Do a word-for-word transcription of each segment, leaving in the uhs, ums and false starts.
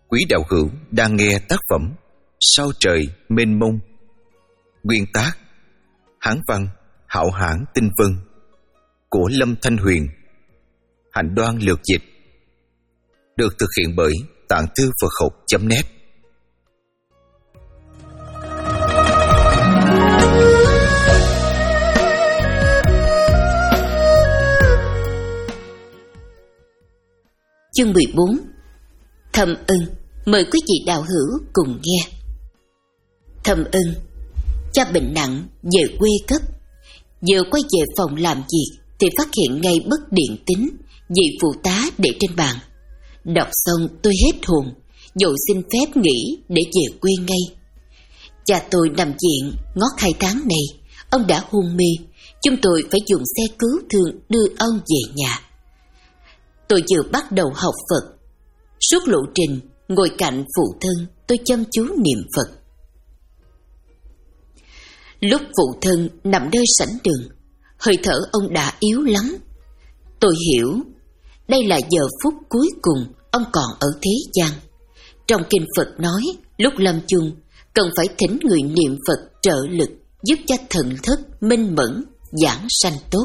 Quý đạo hữu đang nghe tác phẩm Sao trời mênh mông, nguyên tác Hán văn Hạo Hãn Tinh Vân của Lâm Thanh Huyền, Hạnh Đoan lược dịch, được thực hiện bởi Tạng Thư Phật Học chấm net. Chương mười bốn. Thầm Ưng. Mời quý vị đạo hữu cùng nghe. Thầm Ưng, cha bệnh nặng, về quê cấp. Vừa quay về phòng làm việc thì phát hiện ngay bức điện tín vị phụ tá để trên bàn. Đọc xong tôi hết hồn, vội xin phép nghỉ để về quê ngay. Cha tôi nằm viện ngót hai tháng này, ông đã hôn mê. Chúng tôi phải dùng xe cứu thương đưa ông về nhà. Tôi vừa bắt đầu học Phật. Suốt lộ trình ngồi cạnh phụ thân, tôi chăm chú niệm Phật. Lúc phụ thân nằm nơi sảnh đường, hơi thở ông đã yếu lắm. Tôi hiểu, đây là giờ phút cuối cùng ông còn ở thế gian. Trong kinh Phật nói, lúc lâm chung cần phải thỉnh người niệm Phật trợ lực, giúp cho thần thức minh mẫn, giảng sanh tốt.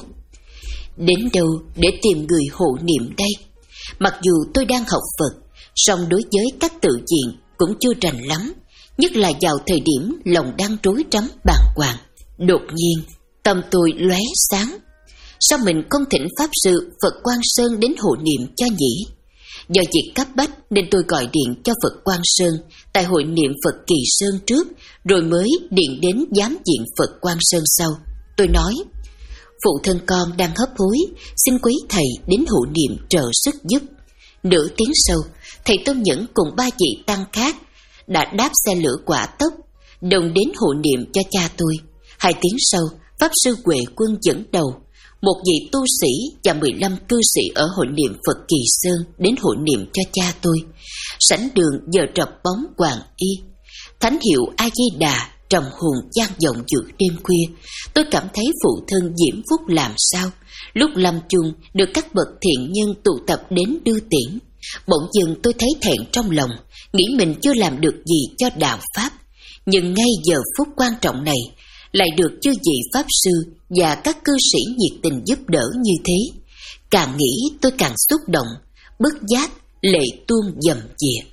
Đến đâu để tìm người hộ niệm đây? Mặc dù tôi đang học Phật, song đối với các tự viện cũng chưa rành lắm, nhất là vào thời điểm lòng đang rối rắm bàng hoàng. Đột nhiên, tâm tôi lóe sáng. Sao mình không thỉnh Pháp Sư Phật Quang Sơn đến hộ niệm cho nhỉ? Do việc cấp bách nên tôi gọi điện cho Phật Quang Sơn tại hội niệm Phật Kỳ Sơn trước, rồi mới điện đến giám viện Phật Quang Sơn sau. Tôi nói, phụ thân con đang hấp hối, xin quý thầy đến hộ niệm trợ sức giúp. Nửa tiếng sau, thầy Tôn Nhẫn cùng ba vị tăng khác đã đáp xe lửa quả tốc, đồng đến hộ niệm cho cha tôi. Hai tiếng sau, Pháp Sư Huệ Quân dẫn đầu, một vị tu sĩ và mười lăm cư sĩ ở hội niệm Phật Kỳ Sơn đến hộ niệm cho cha tôi. Sảnh đường giờ trập bóng hoàng y, thánh hiệu A Di Đà trầm hùng vang vọng giữa đêm khuya. Tôi cảm thấy phụ thân diễm phúc làm sao. Lúc lâm chung được các bậc thiện nhân tụ tập đến đưa tiễn, bỗng dưng tôi thấy thẹn trong lòng, nghĩ mình chưa làm được gì cho đạo pháp. Nhưng ngay giờ phút quan trọng này lại được chư vị pháp sư và các cư sĩ nhiệt tình giúp đỡ như thế. Càng nghĩ tôi càng xúc động, bất giác lệ tuôn dầm dìa.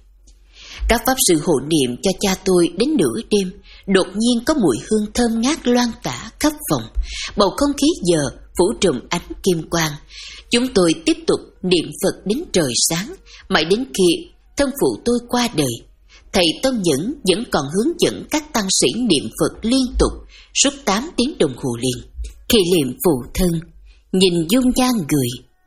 Các pháp sư hộ niệm cho cha tôi đến nửa đêm, đột nhiên có mùi hương thơm ngát loang tả khắp phòng. Bầu không khí giờ phủ trùm ánh kim quang. Chúng tôi tiếp tục niệm Phật đến trời sáng, mãi đến khi thân phụ tôi qua đời. Thầy Tôn Nhẫn vẫn còn hướng dẫn các tăng sĩ niệm Phật liên tục suốt tám tiếng đồng hồ liền. Khi niệm phụ thân, nhìn dung nhan người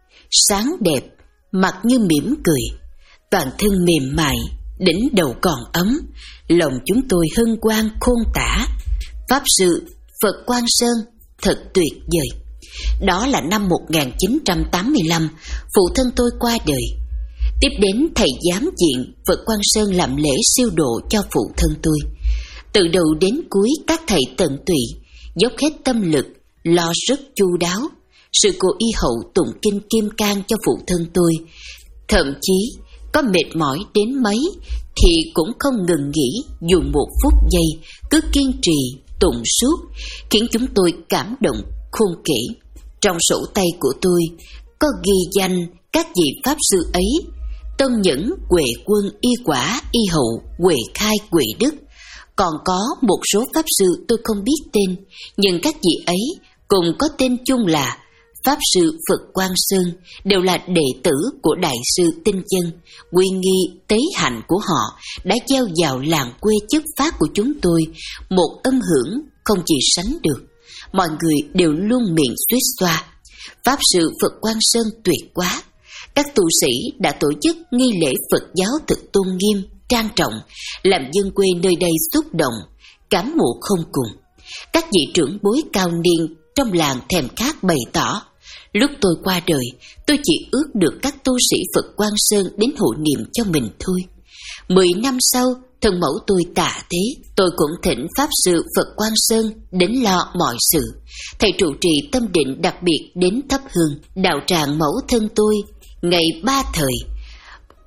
sáng đẹp, mặt như mỉm cười, toàn thân mềm mại, đỉnh đầu còn ấm, lòng chúng tôi hân hoan khôn tả. Pháp Sư Phật Quang Sơn thật tuyệt vời. Đó là năm một nghìn chín trăm tám mươi lăm, phụ thân tôi qua đời. Tiếp đến thầy giám viện Phật Quang Sơn làm lễ siêu độ cho phụ thân tôi. Từ đầu đến cuối các thầy tận tụy, dốc hết tâm lực, lo rất chu đáo. Sự cô y hậu tụng kinh kim cang cho phụ thân tôi. Thậm chí có mệt mỏi đến mấy thì cũng không ngừng nghỉ dù một phút giây, cứ kiên trì tụng suốt, khiến chúng tôi cảm động khôn kể. Trong sổ tay của tôi có ghi danh các vị pháp sư ấy: Tôn Nhẫn, Huệ Quân, Y Quả, Y Hậu, Huệ Khai, Huệ Đức. Còn có một số pháp sư tôi không biết tên, nhưng các vị ấy cùng có tên chung là Pháp Sư Phật Quang Sơn, đều là đệ tử của Đại sư Tinh Dân. Quy nghi tế hạnh của họ đã gieo vào làng quê chất phát của chúng tôi một âm hưởng không gì sánh được. Mọi người đều luôn miệng suýt xoa. Pháp Sư Phật Quang Sơn tuyệt quá. Các tu sĩ đã tổ chức nghi lễ Phật giáo thật tôn nghiêm, trang trọng, làm dân quê nơi đây xúc động, cảm mộ không cùng. Các vị trưởng bối cao niên trong làng thèm khát bày tỏ, lúc tôi qua đời, tôi chỉ ước được các tu sĩ Phật Quang Sơn đến hộ niệm cho mình thôi. Mười năm sau, thân mẫu tôi tạ thế, tôi cũng thỉnh Pháp Sư Phật Quang Sơn đến lo mọi sự. Thầy trụ trì tâm định đặc biệt đến thắp hương, đạo tràng mẫu thân tôi ngày ba thời.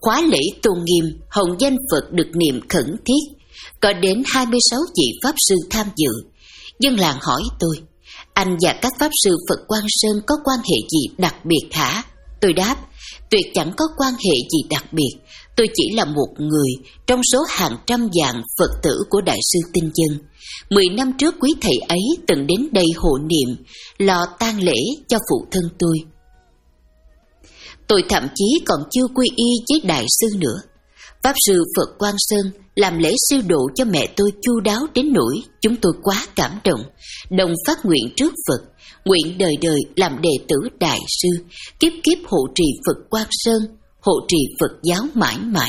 Khóa lễ tôn nghiêm hồng danh Phật được niệm khẩn thiết, có đến hai mươi sáu vị Pháp Sư tham dự. Dân làng hỏi tôi, anh và các Pháp Sư Phật Quang Sơn có quan hệ gì đặc biệt hả? Tôi đáp, tuyệt chẳng có quan hệ gì đặc biệt. Tôi chỉ là một người trong số hàng trăm vạn Phật tử của Đại sư Tinh Dân. Mười năm trước quý thầy ấy từng đến đây hộ niệm, lo tang lễ cho phụ thân tôi. Tôi thậm chí còn chưa quy y với Đại sư nữa. Pháp Sư Phật Quang Sơn làm lễ siêu độ cho mẹ tôi chu đáo đến nỗi chúng tôi quá cảm động, đồng phát nguyện trước Phật, nguyện đời đời làm đệ tử Đại sư, kiếp kiếp hộ trì Phật Quang Sơn, hộ trì Phật giáo mãi mãi.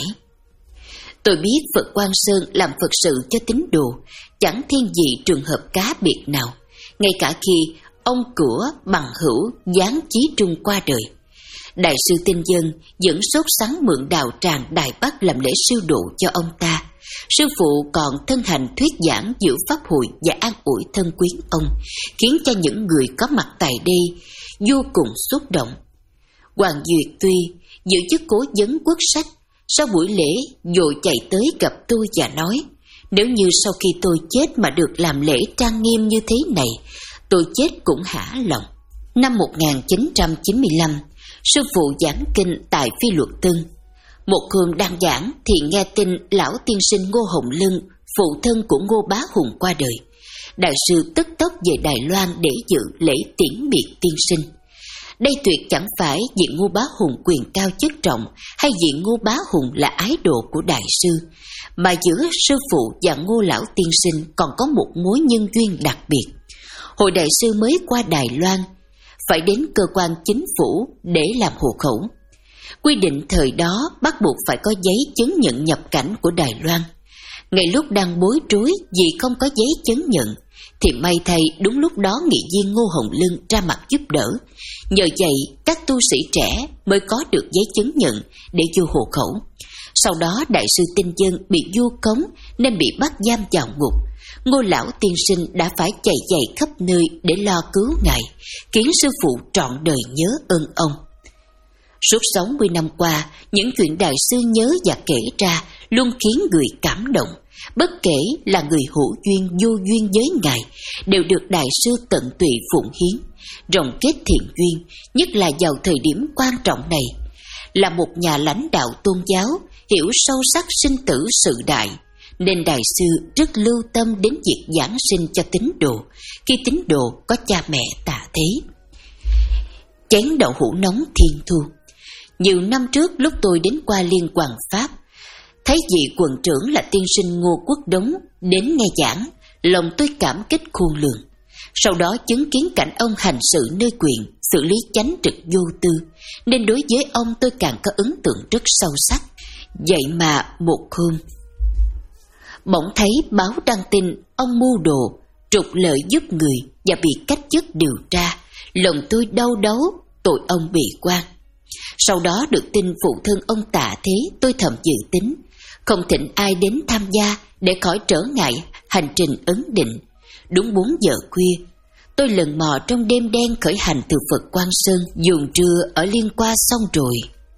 Tôi biết Phật Quang Sơn làm Phật sự cho tín đồ, chẳng thiên vị trường hợp cá biệt nào, ngay cả khi ông của bằng hữu Giáng Chí Trung qua đời. Đại sư Tinh Dân vẫn sốt sắng mượn đạo tràng Đài Bắc làm lễ siêu độ cho ông ta. Sư phụ còn thân hành thuyết giảng giữa pháp hội và an ủi thân quyến ông, khiến cho những người có mặt tại đây vô cùng xúc động. Hoàng Duyệt Tuy giữ chức cố vấn quốc sách, sau buổi lễ vội chạy tới gặp tôi và nói, nếu như sau khi tôi chết mà được làm lễ trang nghiêm như thế này, tôi chết cũng hả lòng. Năm một nghìn chín trăm chín mươi lăm, sư phụ giảng kinh tại Phi Luật Tân. Một hôm đang giảng thì nghe tin lão tiên sinh Ngô Hồng Lân, phụ thân của Ngô Bá Hùng qua đời. Đại sư tức tốc về Đài Loan để dự lễ tiễn biệt tiên sinh. Đây tuyệt chẳng phải vì Ngô Bá Hùng quyền cao chức trọng hay vì Ngô Bá Hùng là ái đồ của đại sư, mà giữa sư phụ và Ngô lão tiên sinh còn có một mối nhân duyên đặc biệt. Hồi đại sư mới qua Đài Loan, phải đến cơ quan chính phủ để làm hộ khẩu. Quy định thời đó bắt buộc phải có giấy chứng nhận nhập cảnh của Đài Loan. Ngay lúc đang bối rối vì không có giấy chứng nhận, thì may thay đúng lúc đó nghị viên Ngô Hồng Lân ra mặt giúp đỡ. Nhờ vậy các tu sĩ trẻ mới có được giấy chứng nhận để vô hộ khẩu. Sau đó đại sư Tinh Dân bị vu khống nên bị bắt giam vào ngục. Ngô lão tiên sinh đã phải chạy giày khắp nơi để lo cứu ngài, khiến sư phụ trọn đời nhớ ơn ông. Suốt sáu mươi năm qua, những chuyện đại sư nhớ và kể ra luôn khiến người cảm động. Bất kể là người hữu duyên vô duyên với ngài, đều được đại sư tận tụy phụng hiến, rộng kết thiện duyên, nhất là vào thời điểm quan trọng này. Là một nhà lãnh đạo tôn giáo, hiểu sâu sắc sinh tử sự đại, nên đại sư rất lưu tâm đến việc giảng sinh cho tín đồ, khi tín đồ có cha mẹ tạ thế. Chén đậu hũ nóng thiên thu. Nhiều năm trước lúc tôi đến qua Liên Hoàng Pháp, thấy vị quận trưởng là tiên sinh Ngô Quốc Đống đến nghe giảng, lòng tôi cảm kích khôn lường. Sau đó chứng kiến cảnh ông hành sự nơi quyền, xử lý chánh trực vô tư, nên đối với ông tôi càng có ấn tượng rất sâu sắc. Vậy mà một hôm, bỗng thấy báo đăng tin ông mưu đồ, trục lợi giúp người và bị cách chức điều tra. Lòng tôi đau đớn, tội ông bị quan. Sau đó được tin phụ thân ông tạ thế, tôi thầm dự tính không thỉnh ai đến tham gia để khỏi trở ngại hành trình ấn định. Đúng bốn giờ khuya, tôi lần mò trong đêm đen khởi hành từ Phật Quang Sơn, dùng trưa ở Liên Qua xong rồi,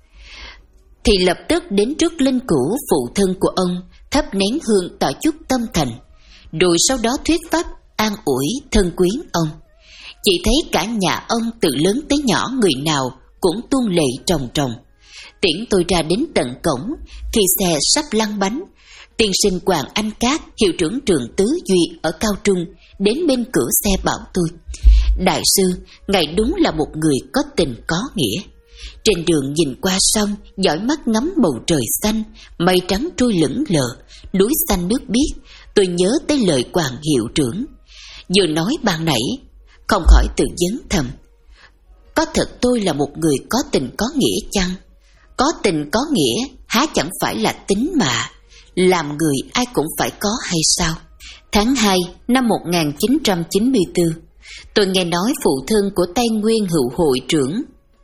thì lập tức đến trước linh cữu phụ thân của ông, thắp nén hương tỏ chút tâm thành, rồi sau đó thuyết pháp an ủi thân quyến ông. Chỉ thấy cả nhà ông từ lớn tới nhỏ người nào cũng tuôn lệ tròng tròng. Tiễn tôi ra đến tận cổng, khi xe sắp lăn bánh, tiên sinh Hoàng Anh Cát, hiệu trưởng trường Tứ Duy ở Cao Trung, đến bên cửa xe bảo tôi: đại sư, ngài đúng là một người có tình có nghĩa. Trên đường nhìn qua sông, dõi mắt ngắm bầu trời xanh, mây trắng trôi lững lờ, núi xanh nước biếc, tôi nhớ tới lời Hoàng hiệu trưởng vừa nói ban nãy, không khỏi tự vấn thầm: có thật tôi là một người có tình có nghĩa chăng? Có tình có nghĩa há chẳng phải là tính mà, làm người ai cũng phải có hay sao? Tháng hai năm một nghìn chín trăm chín mươi tư, tôi nghe nói phụ thân của Tây Nguyên hữu hội trưởng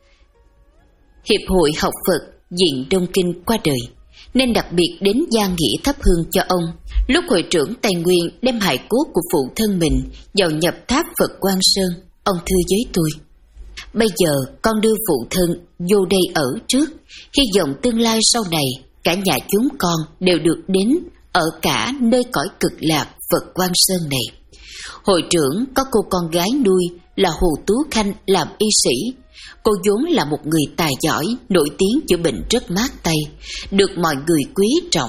Hiệp hội Học Phật Diện Đông Kinh qua đời, nên đặc biệt đến gia nghĩa thắp hương cho ông. Lúc hội trưởng Tây Nguyên đem hài cốt của phụ thân mình vào nhập tháp Phật Quang Sơn, ông thưa với tôi: Bây giờ con đưa phụ thân vô đây ở trước, hy vọng tương lai sau này cả nhà chúng con đều được đến ở cả nơi cõi cực lạc Phật Quang Sơn này. Hội trưởng có cô con gái nuôi là Hồ Tú Khanh làm y sĩ. Cô vốn là một người tài giỏi, nổi tiếng chữa bệnh rất mát tay, được mọi người quý trọng.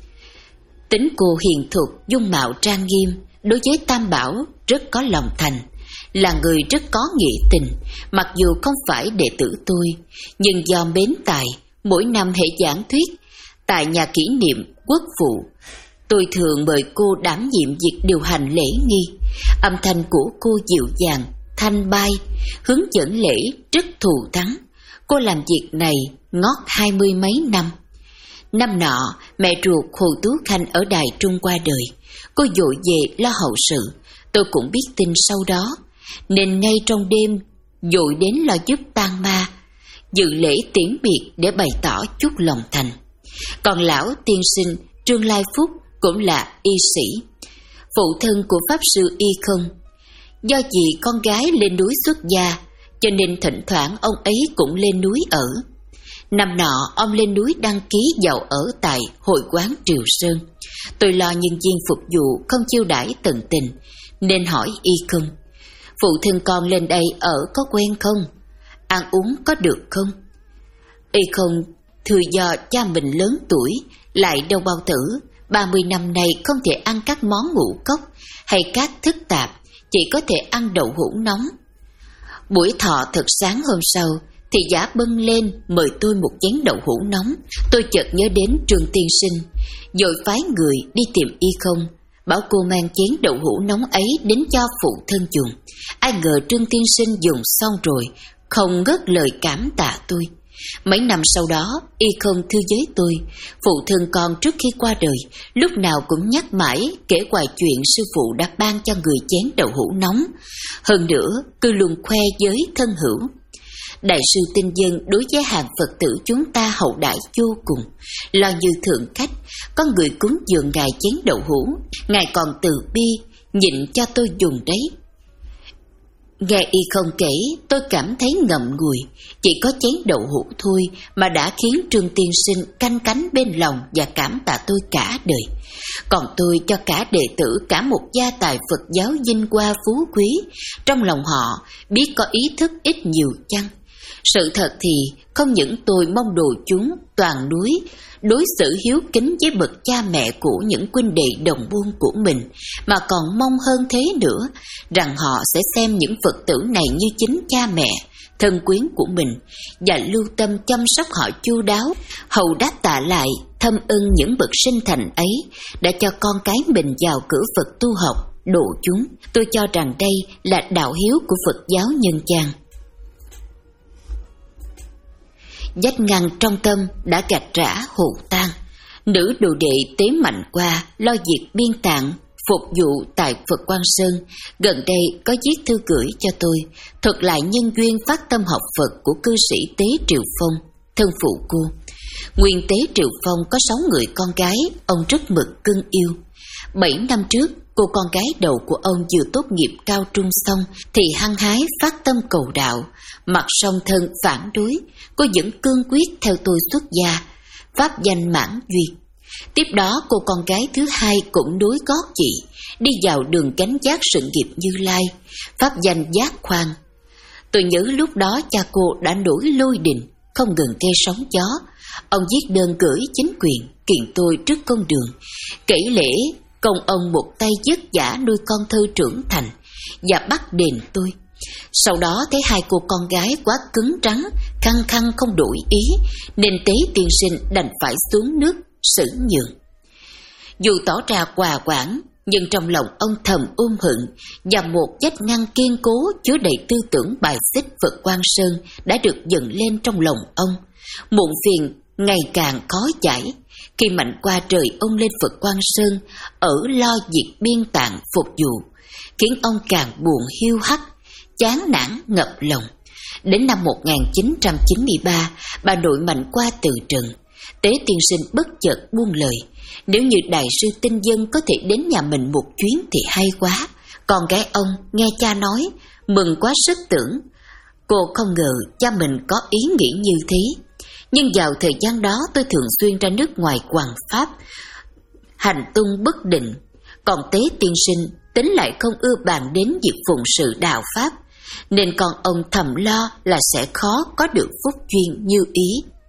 Tính cô hiền thục, dung mạo trang nghiêm, đối với Tam Bảo rất có lòng thành, là người rất có nghĩa tình. Mặc dù không phải đệ tử tôi, nhưng do mến tài, mỗi năm hệ giảng thuyết tại nhà kỷ niệm quốc phụ, tôi thường mời cô đảm nhiệm việc điều hành lễ nghi. Âm thanh của cô dịu dàng, thanh bay, hướng dẫn lễ rất thù thắng. Cô làm việc này ngót hai mươi mấy năm. Năm nọ, mẹ ruột Hồ Tú Khanh ở Đài Trung qua đời. Cô vội về lo hậu sự. Tôi cũng biết tin sau đó, nên ngay trong đêm vội đến lo giúp tang ma, dự lễ tiễn biệt để bày tỏ chút lòng thành. Còn lão tiên sinh Trương Lai Phúc cũng là y sĩ, phụ thân của pháp sư Y Không. Do vì con gái lên núi xuất gia, cho nên thỉnh thoảng ông ấy cũng lên núi ở. Năm nọ ông lên núi đăng ký vào ở tại hội quán Triều Sơn. Tôi lo nhân viên phục vụ không chiêu đãi tận tình, nên hỏi Y Không: phụ thân con lên đây ở có quen không? Ăn uống có được không? Y Không thừa do cha mình lớn tuổi, lại đâu bao tử, ba mươi năm nay không thể ăn các món ngũ cốc hay các thức tạp, chỉ có thể ăn đậu hũ nóng. Buổi thọ thật sáng hôm sau, thì giả bưng lên mời tôi một chén đậu hũ nóng. Tôi chợt nhớ đến Trương tiên sinh, rồi phái người đi tìm Y Không, bảo cô mang chén đậu hũ nóng ấy đến cho phụ thân dùng. Ai ngờ Trương tiên sinh dùng xong rồi, không ngớt lời cảm tạ tôi. Mấy năm sau đó, Y Không thư với tôi, phụ thân con trước khi qua đời, lúc nào cũng nhắc mãi kể hoài chuyện sư phụ đã ban cho người chén đậu hũ nóng. Hơn nữa, cứ luôn khoe với thân hữu. Đại sư Tinh Dân đối với hàng Phật tử chúng ta hậu đãi vô cùng, lo như thượng khách. Có người cúng dường ngài chén đậu hũ, ngài còn từ bi nhịn cho tôi dùng đấy. Nghe Y Không kể, tôi cảm thấy ngậm ngùi. Chỉ có chén đậu hũ thôi mà đã khiến Trương tiên sinh canh cánh bên lòng và cảm tạ tôi cả đời. Còn tôi cho cả đệ tử cả một gia tài Phật giáo vinh hoa phú quý, trong lòng họ biết có ý thức ít nhiều chăng? Sự thật thì không những tôi mong đồ chúng toàn núi đối xử hiếu kính với bậc cha mẹ của những huynh đệ đồng buôn của mình, mà còn mong hơn thế nữa, rằng họ sẽ xem những Phật tử này như chính cha mẹ, thân quyến của mình, và lưu tâm chăm sóc họ chu đáo, hầu đáp tạ lại thâm ân những bậc sinh thành ấy đã cho con cái mình vào cửa Phật tu học, độ chúng. Tôi cho rằng đây là đạo hiếu của Phật giáo nhân gian. Vách ngăn trong tâm đã gạch rã hồ tan. Nữ đồ đệ Tế Mạnh Qua lo việc biên tạng phục vụ tại Phật Quang Sơn, gần đây có viết thư gửi cho tôi, thuật lại nhân duyên phát tâm học Phật của cư sĩ Tế Triệu Phong, thân phụ cô. Nguyên Tế Triệu Phong có sáu người con gái, ông rất mực cưng yêu. Bảy năm trước, cô con gái đầu của ông vừa tốt nghiệp cao trung xong thì hăng hái phát tâm cầu đạo, mặc song thân phản đối, cô vẫn cương quyết theo tôi xuất gia, pháp danh Mãn Duyên. Tiếp đó cô con gái thứ hai cũng nối gót chị, đi vào đường gánh vác sự nghiệp Như Lai, pháp danh Giác Khoan. Tôi nhớ lúc đó cha cô đã nổi lôi đình, không ngừng gây sóng gió. Ông viết đơn gửi chính quyền, kiện tôi trước công đường, kể lễ công ông một tay vất vả nuôi con thơ trưởng thành và bắt đền tôi. Sau đó thấy hai cô con gái quá cứng rắn, khăng khăng không đổi ý, nên Tế tiên sinh đành phải xuống nước xử nhường. Dù tỏ ra hòa quản, nhưng trong lòng ông thầm ôm hận, và một vách ngăn kiên cố chứa đầy tư tưởng bài xích Phật Quang Sơn đã được dựng lên trong lòng ông. Muộn phiền ngày càng khó giải. Khi Mạnh Qua trời ông lên Phật Quang Sơn ở lo việc biên tạng phục vụ, khiến ông càng buồn hiu hắt, chán nản ngập lòng. Đến năm một nghìn chín trăm chín mươi ba, bà nội Mạnh Qua từ trần. Tế tiên sinh bất chợt buông lời, nếu như đại sư Tinh Dân có thể đến nhà mình một chuyến thì hay quá. Con gái ông nghe cha nói, mừng quá sức tưởng. Cô không ngờ cha mình có ý nghĩ như thế. Nhưng vào thời gian đó tôi thường xuyên ra nước ngoài hoằng pháp, hành tung bất định. Còn Tế tiên sinh tính lại không ưa bàn đến việc phụng sự đạo pháp, nên con ông thầm lo là sẽ khó có được phúc duyên như ý.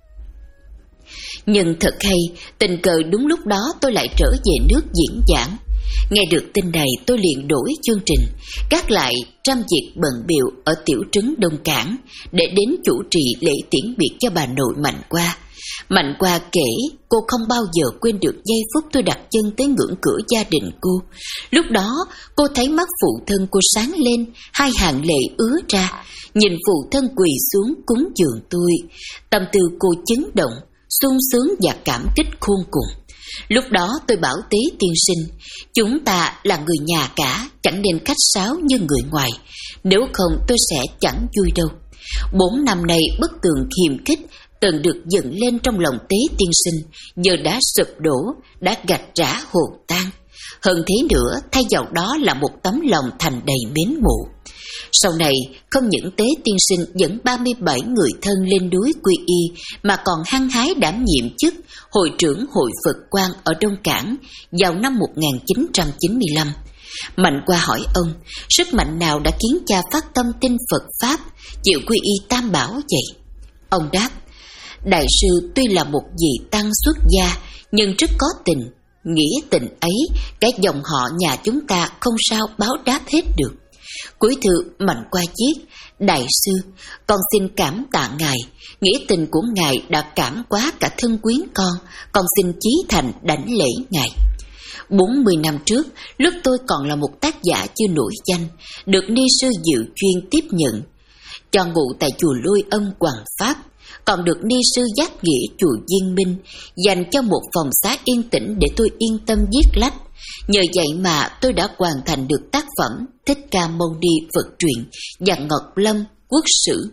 Nhưng thật hay, tình cờ đúng lúc đó tôi lại trở về nước diễn giảng. Nghe được tin này tôi liền đổi chương trình, gác lại trăm việc bận bịu ở tiểu trấn Đông Cảng để đến chủ trì lễ tiễn biệt cho bà nội Mạnh Qua. Mạnh Qua kể cô không bao giờ quên được giây phút tôi đặt chân tới ngưỡng cửa gia đình cô. Lúc đó cô thấy mắt phụ thân cô sáng lên, hai hàng lệ ứa ra, nhìn phụ thân quỳ xuống cúng dường tôi. Tâm tư cô chấn động, sung sướng và cảm kích khôn cùng. Lúc đó tôi bảo Tế tiên sinh, chúng ta là người nhà cả, chẳng nên khách sáo như người ngoài, nếu không tôi sẽ chẳng vui đâu. Bốn năm nay bức tường khiêm khích từng được dựng lên trong lòng Tế tiên sinh, giờ đã sụp đổ, đã gạch rã hồn tan. Hơn thế nữa, thay vào đó là một tấm lòng thành đầy mến mộ. Sau này, không những Tế tiên sinh dẫn ba mươi bảy người thân lên núi quy y, mà còn hăng hái đảm nhiệm chức hội trưởng hội Phật Quang ở Đông Cảng vào năm một nghìn chín trăm chín mươi lăm. Mạnh Qua hỏi ông, sức mạnh nào đã khiến cha phát tâm tin Phật Pháp, chịu quy y Tam Bảo vậy? Ông đáp, đại sư tuy là một vị tăng xuất gia, nhưng rất có tình. Nghĩa tình ấy, cái dòng họ nhà chúng ta không sao báo đáp hết được. Cuối thư Mạnh Qua viết, đại sư, con xin cảm tạ ngài, nghĩa tình của ngài đã cảm quá cả thân quyến con, con xin chí thành đảnh lễ ngài. Bốn mươi năm trước, lúc tôi còn là một tác giả chưa nổi danh, được ni sư Diệu Chuyên tiếp nhận, cho ngụ tại chùa Lôi Âm Hoằng Pháp, còn được ni sư Giác Nghĩa chùa Viên Minh dành cho một phòng xá yên tĩnh để tôi yên tâm viết lách. Nhờ vậy mà tôi đã hoàn thành được tác phẩm Thích Ca Mâu Ni Phật Truyện và Ngọc Lâm Quốc Sử,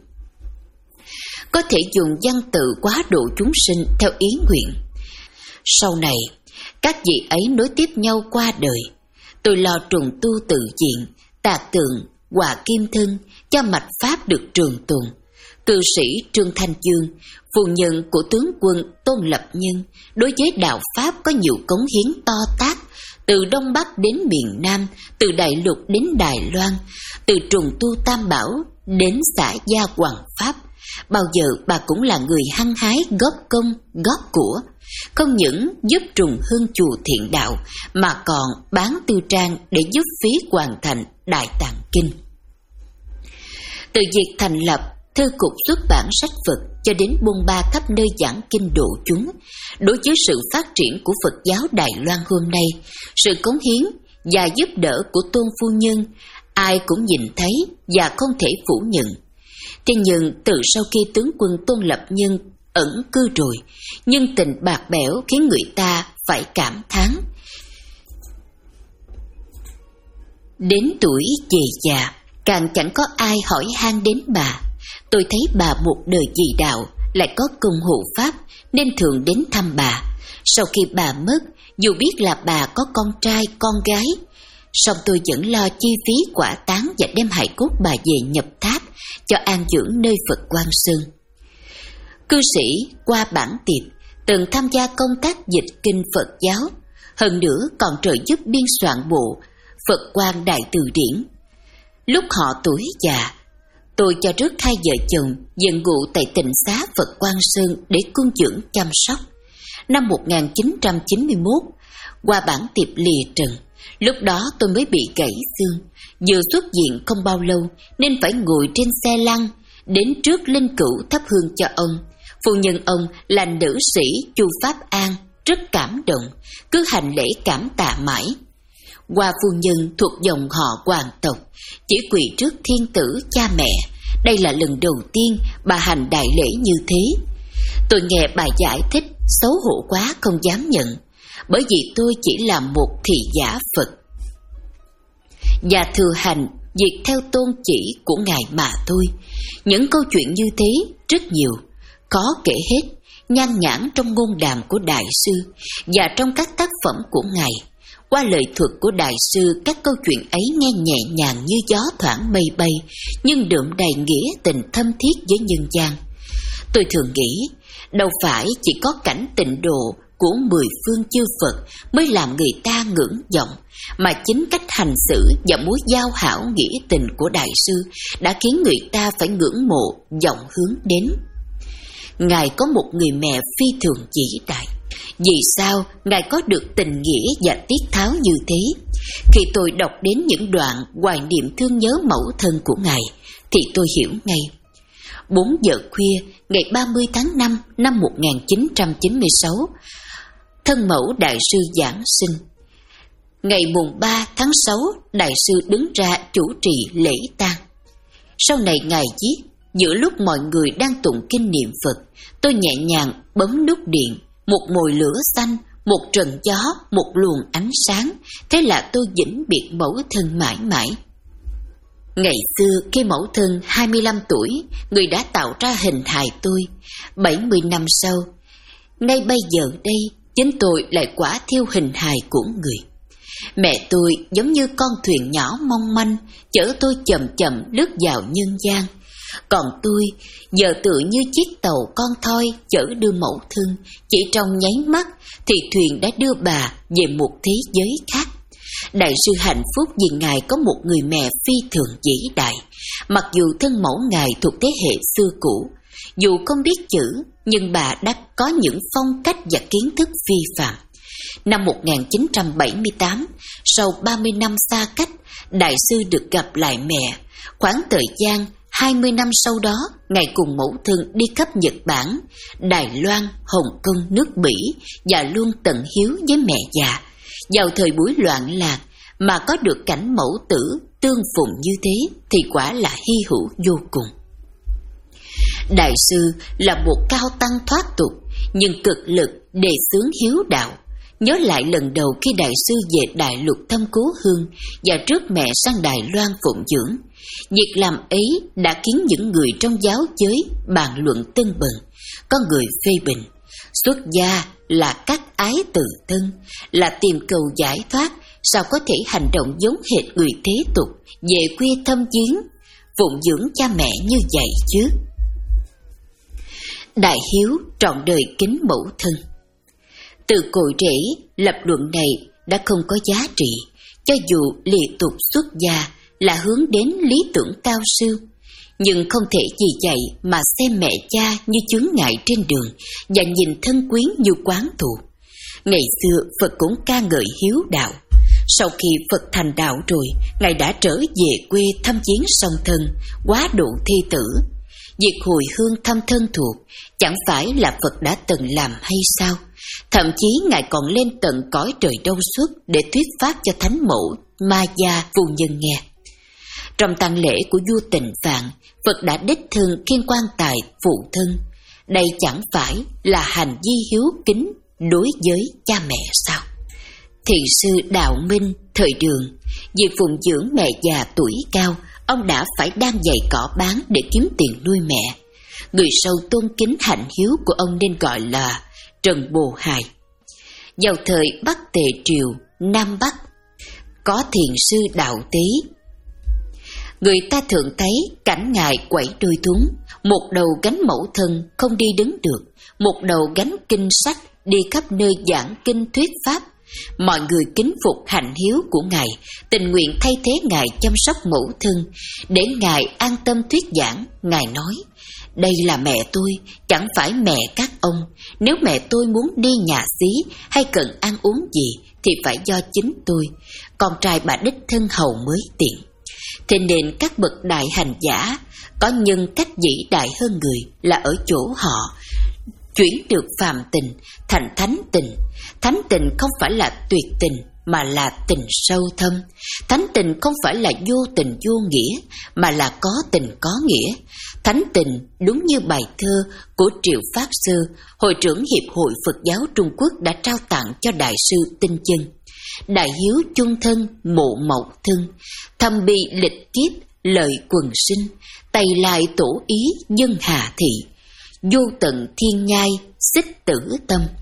có thể dùng văn tự quá độ chúng sinh theo ý nguyện. Sau này, các vị ấy nối tiếp nhau qua đời. Tôi lo trùng tu tự diện, tạc tượng, hòa kim thân, cho mạch pháp được trường tồn. Cư sĩ Trương Thanh Dương, phu nhân của tướng quân Tôn Lập Nhân, đối với đạo Pháp có nhiều cống hiến to tát, từ Đông Bắc đến miền Nam, từ Đại Lục đến Đài Loan, từ trùng tu Tam Bảo đến xã gia Hoằng Pháp. Bao giờ bà cũng là người hăng hái góp công, góp của, không những giúp trùng hương chùa Thiện Đạo, mà còn bán tư trang để giúp phí hoàn thành Đại Tạng Kinh. Từ việc thành lập thư cục xuất bản sách Phật cho đến bôn ba khắp nơi giảng kinh độ chúng, đối với sự phát triển của Phật giáo Đài Loan hôm nay, sự cống hiến và giúp đỡ của Tôn phu nhân ai cũng nhìn thấy và không thể phủ nhận. Thế nhưng từ sau khi tướng quân Tôn Lập Nhân ẩn cư rồi, nhân tình bạc bẽo khiến người ta phải cảm thán. Đến tuổi về già, càng chẳng có ai hỏi han đến bà. Tôi thấy bà một đời dị đạo, lại có công hộ Pháp, nên thường đến thăm bà. Sau khi bà mất, dù biết là bà có con trai, con gái, song tôi vẫn lo chi phí quả táng và đem hài cốt bà về nhập tháp, cho an dưỡng nơi Phật Quang Sơn. Cư sĩ qua bản tiệp, từng tham gia công tác dịch kinh Phật giáo, hơn nữa còn trợ giúp biên soạn bộ Phật Quang Đại Từ Điển. Lúc họ tuổi già, tôi cho rước hai vợ chồng dần ngụ tại tịnh xá Phật Quang Sơn để cung dưỡng chăm sóc. Năm một nghìn chín trăm chín mươi mốt, qua bản tiệp lìa trần, lúc đó tôi mới bị gãy xương, vừa xuất viện không bao lâu nên phải ngồi trên xe lăn đến trước linh cữu thắp hương cho ông. Phu nhân ông là nữ sĩ Chu Pháp An, rất cảm động, cứ hành lễ cảm tạ mãi. Hoa phu nhân thuộc dòng họ hoàng tộc, chỉ quỳ trước thiên tử cha mẹ. Đây là lần đầu tiên bà hành đại lễ như thế. Tôi nghe bà giải thích, xấu hổ quá không dám nhận, bởi vì tôi chỉ là một thị giả Phật và thừa hành việc theo tôn chỉ của Ngài mà thôi. Những câu chuyện như thế rất nhiều, khó kể hết, nhan nhản trong ngôn đàm của Đại sư và trong các tác phẩm của Ngài. Qua lời thuật của đại sư, các câu chuyện ấy nghe nhẹ nhàng như gió thoảng mây bay, nhưng đượm đầy nghĩa tình thâm thiết với nhân gian. Tôi thường nghĩ, đâu phải chỉ có cảnh tịnh độ của mười phương chư Phật mới làm người ta ngưỡng vọng, mà chính cách hành xử và mối giao hảo nghĩa tình của đại sư đã khiến người ta phải ngưỡng mộ, vọng hướng đến. Ngài có một người mẹ phi thường vĩ đại. Vì sao Ngài có được tình nghĩa và tiết tháo như thế? Khi tôi đọc đến những đoạn hoài niệm thương nhớ mẫu thân của Ngài, thì tôi hiểu ngay. Bốn giờ khuya, ngày ba mươi tháng năm năm một nghìn chín trăm chín mươi sáu, thân mẫu đại sư giảng sinh. Ngày mùng ba tháng sáu, đại sư đứng ra chủ trì lễ tang. Sau này Ngài viết, giữa lúc mọi người đang tụng kinh niệm Phật, tôi nhẹ nhàng bấm nút điện, một mồi lửa xanh, một trận gió, một luồng ánh sáng, thế là tôi vĩnh biệt mẫu thân mãi mãi. Ngày xưa khi mẫu thân hai mươi lăm tuổi, người đã tạo ra hình hài tôi. bảy mươi năm sau, ngay bây giờ đây, chính tôi lại quả theo hình hài của người. Mẹ tôi giống như con thuyền nhỏ mong manh, chở tôi chậm chậm lướt vào nhân gian. Còn tôi giờ tựa như chiếc tàu con thoi chở đưa mẫu thân, chỉ trong nháy mắt thì thuyền đã đưa bà về một thế giới khác. Đại sư hạnh phúc vì Ngài có một người mẹ phi thường vĩ đại. Mặc dù thân mẫu Ngài thuộc thế hệ xưa cũ, dù không biết chữ, nhưng bà đã có những phong cách và kiến thức phi phàm. Năm một nghìn chín trăm bảy mươi tám, sau ba mươi năm xa cách, đại sư được gặp lại mẹ. Khoảng thời gian hai mươi năm sau đó, Ngài cùng mẫu thân đi khắp Nhật Bản, Đài Loan, Hồng Kông, nước Bỉ và luôn tận hiếu với mẹ già. Vào thời buổi loạn lạc mà có được cảnh mẫu tử tương phùng như thế thì quả là hy hữu vô cùng. Đại sư là một cao tăng thoát tục, nhưng cực lực đề xướng hiếu đạo. Nhớ lại lần đầu khi đại sư về Đại Lục thăm cố hương và rước mẹ sang Đài Loan phụng dưỡng, việc làm ấy đã khiến những người trong giáo giới bàn luận tưng bừng. Có người phê bình, xuất gia là cắt ái từ thân, là tìm cầu giải thoát, sao có thể hành động giống hệt người thế tục, về quê thăm viếng, phụng dưỡng cha mẹ như vậy chứ? Đại hiếu trọn đời kính mẫu thân. Từ cội rễ, lập luận này đã không có giá trị, cho dù lìa tục xuất gia là hướng đến lý tưởng cao siêu, nhưng không thể vì vậy mà xem mẹ cha như chướng ngại trên đường và nhìn thân quyến như quán thù. Ngày xưa Phật cũng ca ngợi hiếu đạo. Sau khi Phật thành đạo rồi, Ngài đã trở về quê thăm viếng song thân, quá độ thi tử. Việc hồi hương thăm thân thuộc chẳng phải là Phật đã từng làm hay sao? Thậm chí Ngài còn lên tận cõi trời Đâu Xuất để thuyết pháp cho thánh mẫu Ma Gia phu nhân nghe. Trong tang lễ của vua Tịnh Phạn, Phật đã đích thân khiêng quan tài phụ thân. Đây chẳng phải là hành vi hiếu kính đối với cha mẹ sao? Thị sư Đạo Minh thời Đường, vì phụng dưỡng mẹ già tuổi cao, ông đã phải đang giày cỏ bán để kiếm tiền nuôi mẹ. Người sau tôn kính hạnh hiếu của ông nên gọi là Trần Bồ Hài. Vào thời Bắc Tề Triều, Nam Bắc, có thiền sư Đạo Tý. Người ta thường thấy cảnh Ngài quẩy đôi thúng, một đầu gánh mẫu thân không đi đứng được, một đầu gánh kinh sách đi khắp nơi giảng kinh thuyết pháp. Mọi người kính phục hạnh hiếu của Ngài, tình nguyện thay thế Ngài chăm sóc mẫu thân. Để Ngài an tâm thuyết giảng, Ngài nói: đây là mẹ tôi, chẳng phải mẹ các ông. Nếu mẹ tôi muốn đi nhà xí hay cần ăn uống gì thì phải do chính tôi, con trai bà đích thân hầu mới tiện. Thế nên các bậc đại hành giả có nhân cách vĩ đại hơn người là ở chỗ họ chuyển được phàm tình thành thánh tình. Thánh tình không phải là tuyệt tình mà là tình sâu thâm. Thánh tình không phải là vô tình vô nghĩa mà là có tình có nghĩa. Thánh tình đúng như bài thơ của Triệu Phát Sơ, Hội trưởng Hiệp hội Phật giáo Trung Quốc đã trao tặng cho Đại sư Tinh Chân. Đại hiếu chung thân mộ mậu thân, thâm bi lịch kiếp lợi quần sinh, tày lại tổ ý nhân hà thị, vô tận thiên nhai xích tử tâm.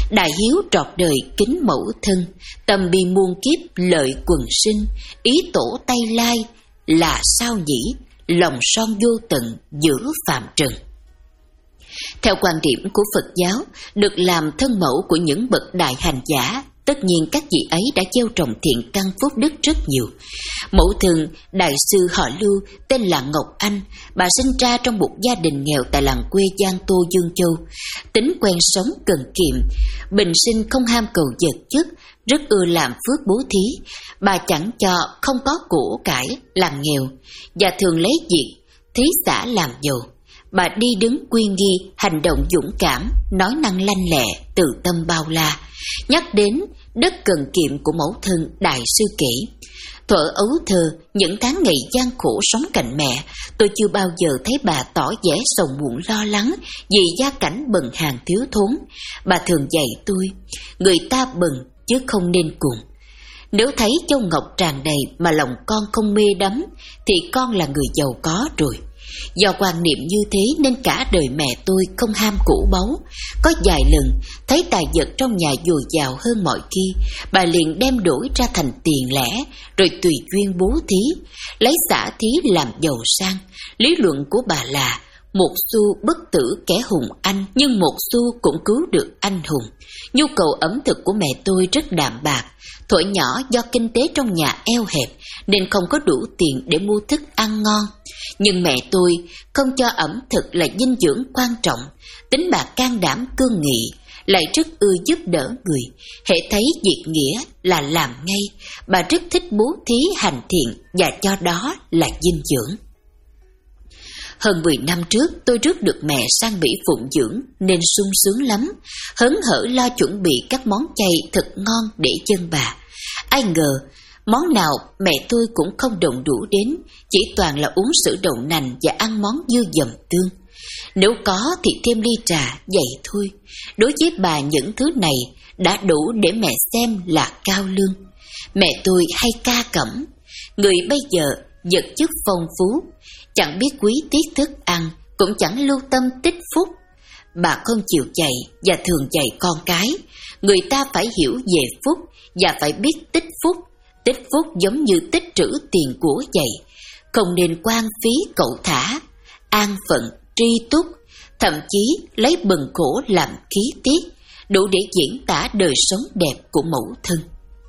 Đại hiếu trọt đời kính mẫu thân, tâm bi muôn kiếp lợi quần sinh, ý tổ tay lai là sao nhỉ, lòng son vô tận giữa phàm trần. Theo quan điểm của Phật giáo, được làm thân mẫu của những bậc đại hành giả, tất nhiên các vị ấy đã gieo trồng thiện căn phúc đức rất nhiều. Mẫu thân đại sư họ Lưu tên là Ngọc Anh, bà sinh ra trong một gia đình nghèo tại làng quê Giang Tô, Dương Châu. Tính quen sống cần kiệm, bình sinh không ham cầu vật chất, rất ưa làm phước bố thí. Bà chẳng cho không có của cải làm nghèo, và thường lấy việc thí xã làm giàu. Bà đi đứng uy nghi, hành động dũng cảm, nói năng lanh lẹ, từ tâm bao la. Nhắc đến đất cần kiệm của mẫu thân đại sư kể: thuở ấu thơ, những tháng ngày gian khổ sống cạnh mẹ, tôi chưa bao giờ thấy bà tỏ vẻ sầu muộn lo lắng vì gia cảnh bần hàn thiếu thốn. Bà thường dạy tôi, người ta bần chứ không nên cùng. Nếu thấy châu ngọc tràn đầy mà lòng con không mê đắm, thì con là người giàu có rồi. Do quan niệm như thế nên cả đời mẹ tôi không ham củ báu. Có vài lần thấy tài vật trong nhà dồi dào hơn mọi khi, bà liền đem đổi ra thành tiền lẻ, rồi tùy duyên bố thí, lấy xả thí làm giàu sang. Lý luận của bà là một xu bất tử kẻ hùng anh, nhưng một xu cũng cứu được anh hùng. Nhu cầu ẩm thực của mẹ tôi rất đạm bạc. Thuở nhỏ do kinh tế trong nhà eo hẹp nên không có đủ tiền để mua thức ăn ngon. Nhưng mẹ tôi không cho ẩm thực là dinh dưỡng quan trọng. Tính bà can đảm cương nghị, lại rất ưa giúp đỡ người. Hễ thấy việc nghĩa là làm ngay. Bà rất thích bố thí hành thiện và cho đó là dinh dưỡng. Hơn mười năm trước tôi rước được mẹ sang Bỉ phụng dưỡng nên sung sướng lắm, hớn hở lo chuẩn bị các món chay thật ngon để dâng bà. Ai ngờ món nào mẹ tôi cũng không đồng đủ đến, chỉ toàn là uống sữa đậu nành và ăn món dưa dầm tương. Nếu có thì thêm ly trà, vậy thôi. Đối với bà những thứ này đã đủ để mẹ xem là cao lương. Mẹ tôi hay ca cẩm, người bây giờ vật chất phong phú, chẳng biết quý tiết thức ăn, cũng chẳng lưu tâm tích phúc. Bà không chịu dạy và thường dạy con cái, người ta phải hiểu về phúc và phải biết tích phúc. Tích phúc giống như tích trữ tiền của vậy, không nên quan phí cẩu thả, an phận, tri túc, thậm chí lấy bần khổ làm khí tiết, đủ để diễn tả đời sống đẹp của mẫu thân.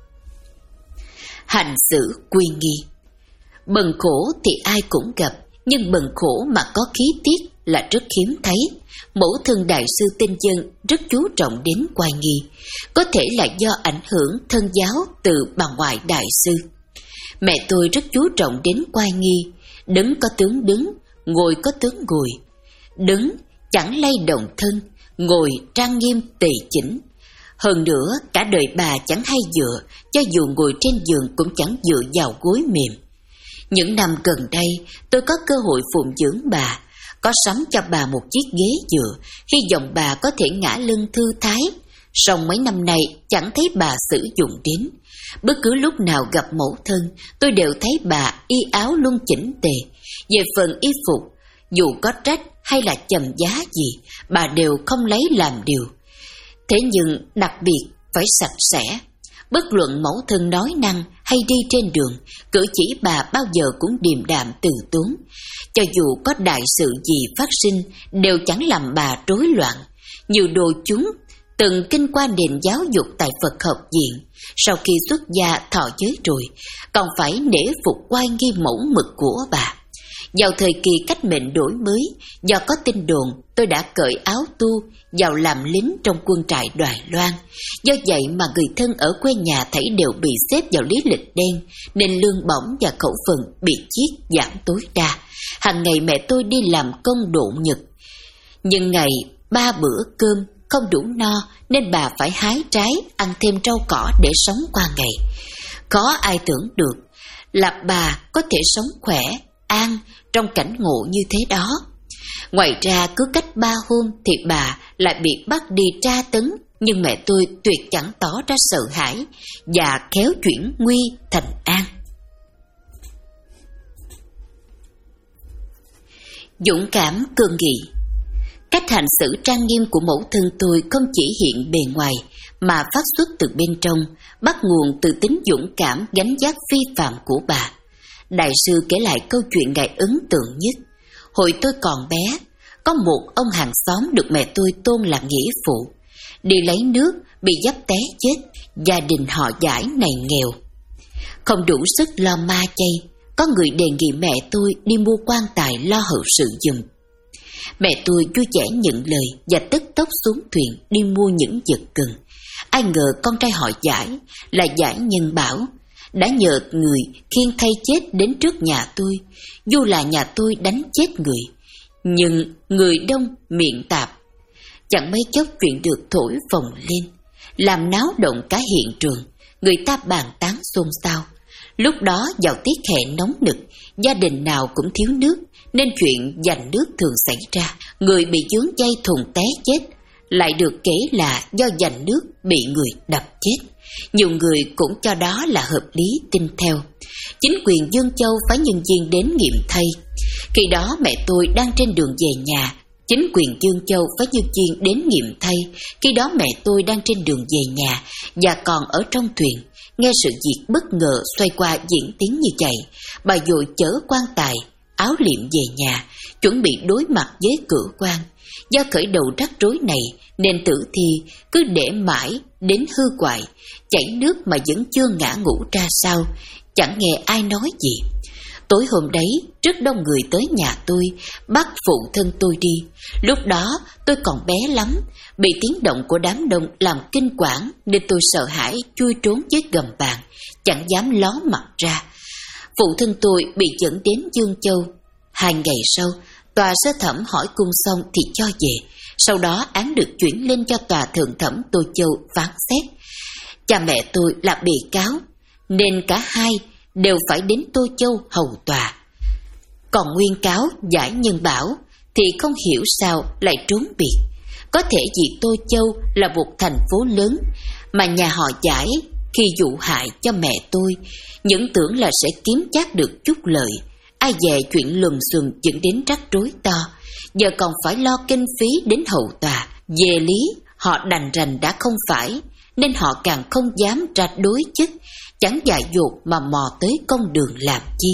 Hành xử quy nghi. Bần khổ thì ai cũng gặp, nhưng bần khổ mà có khí tiết là rất hiếm thấy. Mẫu thân đại sư Tinh Dân rất chú trọng đến oai nghi, có thể là do ảnh hưởng thân giáo từ bà ngoại đại sư. Mẹ tôi rất chú trọng đến oai nghi, đứng có tướng đứng, ngồi có tướng ngồi. Đứng chẳng lay động thân, ngồi trang nghiêm tề chỉnh. Hơn nữa cả đời bà chẳng hay dựa, cho dù ngồi trên giường cũng chẳng dựa vào gối mềm. Những năm gần đây tôi có cơ hội phụng dưỡng bà, có sắm cho bà một chiếc ghế dựa, hy vọng bà có thể ngả lưng thư thái. Song mấy năm nay chẳng thấy bà sử dụng đến. Bất cứ lúc nào gặp mẫu thân, tôi đều thấy bà y áo luôn chỉnh tề. Về phần y phục, dù có trách hay là chầm giá gì, bà đều không lấy làm điều. Thế nhưng đặc biệt phải sạch sẽ. Bất luận mẫu thân nói năng hay đi trên đường, cử chỉ bà bao giờ cũng điềm đạm từ tốn. Cho dù có đại sự gì phát sinh, đều chẳng làm bà rối loạn. Nhiều đồ chúng từng kinh qua nền giáo dục tại Phật học viện, sau khi xuất gia thọ giới rồi, còn phải nể phục oai nghi mẫu mực của bà. Vào thời kỳ cách mệnh đổi mới, do có tin đồn, tôi đã cởi áo tu vào làm lính trong quân trại Đài Loan. Do vậy mà người thân ở quê nhà thảy đều bị xếp vào lý lịch đen, nên lương bổng và khẩu phần bị chiết giảm tối đa. Hàng ngày mẹ tôi đi làm công độ nhật, nhưng ngày ba bữa cơm không đủ no, nên bà phải hái trái, ăn thêm rau cỏ để sống qua ngày. Có ai tưởng được là bà có thể sống khỏe, an trong cảnh ngộ như thế đó. Ngoài ra cứ cách ba hôm thì bà lại bị bắt đi tra tấn, nhưng mẹ tôi tuyệt chẳng tỏ ra sợ hãi và khéo chuyển nguy thành an. Dũng cảm cương nghị. Cách hành xử trang nghiêm của mẫu thân tôi không chỉ hiện bề ngoài mà phát xuất từ bên trong, bắt nguồn từ tính dũng cảm gánh vác phi phàm của bà. Đại sư kể lại câu chuyện ngài ấn tượng nhất. Hồi tôi còn bé, có một ông hàng xóm được mẹ tôi tôn là nghĩa phụ. Đi lấy nước, bị dấp té chết, gia đình họ Giải này nghèo. Không đủ sức lo ma chay, có người đề nghị mẹ tôi đi mua quan tài lo hậu sự giùm. Mẹ tôi vui vẻ nhận lời và tức tốc xuống thuyền đi mua những vật cần. Ai ngờ con trai họ Giải là Giải Nhân Bảo đã nhờ người khiêng thay chết đến trước nhà tôi. Dù là nhà tôi đánh chết người, nhưng người đông miệng tạp, chẳng mấy chốc chuyện được thổi phồng lên, làm náo động cả hiện trường. Người ta bàn tán xôn xao. Lúc đó vào tiết hè nóng nực, gia đình nào cũng thiếu nước, nên chuyện giành nước thường xảy ra. Người bị vướng dây thùng té chết, lại được kể là do giành nước bị người đập chết. Nhiều người cũng cho đó là hợp lý tin theo. Chính quyền Dương Châu phái nhân viên đến nghiệm thay. Khi đó mẹ tôi đang trên đường về nhà. Chính quyền Dương Châu phái nhân viên đến nghiệm thay. Khi đó mẹ tôi đang trên đường về nhà và còn ở trong thuyền. Nghe sự việc bất ngờ xoay qua diễn tiến như vậy, bà vội chở quan tài, áo liệm về nhà, chuẩn bị đối mặt với cửa quan. Do khởi đầu rắc rối này nên tử thi cứ để mãi đến hư hoại, chảy nước mà vẫn chưa ngã ngũ ra sao, chẳng nghe ai nói gì. Tối hôm đấy, rất đông người tới nhà tôi, bắt phụ thân tôi đi. Lúc đó tôi còn bé lắm, bị tiếng động của đám đông làm kinh quản nên tôi sợ hãi chui trốn dưới gầm bàn, chẳng dám ló mặt ra. Phụ thân tôi bị dẫn đến Dương Châu. Hai ngày sau, tòa sơ thẩm hỏi cung xong thì cho về. Sau đó án được chuyển lên cho tòa thượng thẩm Tô Châu phán xét. Cha mẹ tôi là bị cáo, nên cả hai đều phải đến Tô Châu hầu tòa. Còn nguyên cáo Giải Nhân Bảo thì không hiểu sao lại trốn biệt. Có thể vì Tô Châu là một thành phố lớn, mà nhà họ Giải khi dụ hại cho mẹ tôi, những tưởng là sẽ kiếm chắc được chút lợi. Ai dè chuyện lùm xùm dẫn đến rắc rối to, giờ còn phải lo kinh phí đến hầu tòa. Về lý họ đành rành đã không phải, nên họ càng không dám ra đối chức, chẳng dại dột mà mò tới công đường làm chi.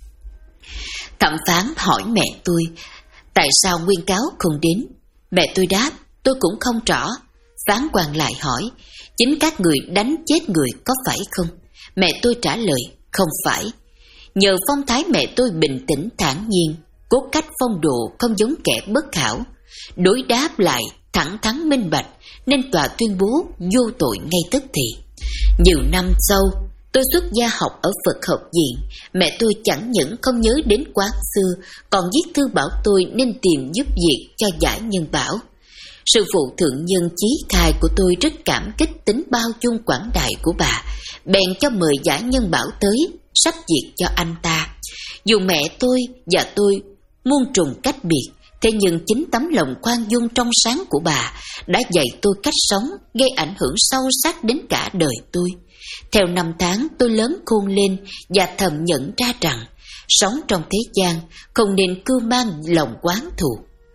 Thẩm phán hỏi mẹ tôi tại sao nguyên cáo không đến. Mẹ tôi đáp tôi cũng không rõ. Phán quan lại hỏi chính các người đánh chết người có phải không? Mẹ tôi trả lời không phải. Nhờ phong thái mẹ tôi bình tĩnh thản nhiên, cốt cách phong độ không giống kẻ bất hảo, đối đáp lại thẳng thắn minh bạch, nên tòa tuyên bố vô tội ngay tức thì. Nhiều năm sau, tôi xuất gia học ở Phật học viện. Mẹ tôi chẳng những không nhớ đến quá xưa, còn viết thư bảo tôi nên tìm giúp việc cho Giải Nhân Bảo. Sư phụ thượng nhân chí khai của tôi rất cảm kích tính bao dung quảng đại của bà, bèn cho mời Giải Nhân Bảo tới sắp việc cho anh ta. Dù mẹ tôi và tôi muôn trùng cách biệt, thế nhưng chính tấm lòng khoan dung trong sáng của bà đã dạy tôi cách sống, gây ảnh hưởng sâu sắc đến cả đời tôi. Theo năm tháng tôi lớn khôn lên và thầm nhận ra rằng sống trong thế gian không nên cưu mang lòng oán thù,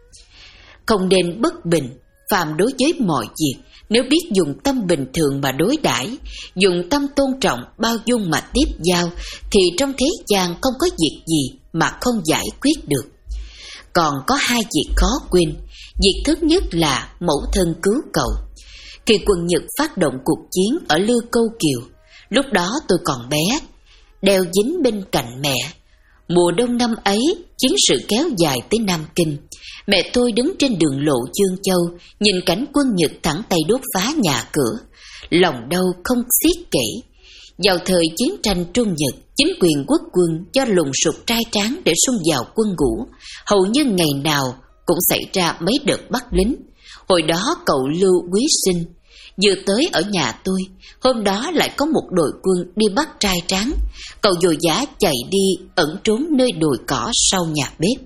không nên bất bình phàm đối với mọi việc. Nếu biết dùng tâm bình thường mà đối đãi, dùng tâm tôn trọng bao dung mà tiếp giao, thì trong thế gian không có việc gì mà không giải quyết được. Còn có hai việc khó quên. Việc thứ nhất là mẫu thân cứu cậu. Khi quân Nhật phát động cuộc chiến ở Lư Câu Kiều, lúc đó tôi còn bé, đeo dính bên cạnh mẹ. Mùa đông năm ấy, chiến sự kéo dài tới Nam Kinh. Mẹ tôi đứng trên đường lộ Dương Châu, nhìn cảnh quân Nhật thẳng tay đốt phá nhà cửa, lòng đau không xiết kể. Vào thời chiến tranh Trung Nhật, chính quyền quốc quân do lùng sục trai tráng để xung vào quân ngũ, hầu như ngày nào cũng xảy ra mấy đợt bắt lính. Hồi đó cậu Lưu Quý Sinh vừa tới ở nhà tôi, hôm đó lại có một đội quân đi bắt trai tráng. Cậu vội vã chạy đi ẩn trốn nơi đồi cỏ sau nhà bếp.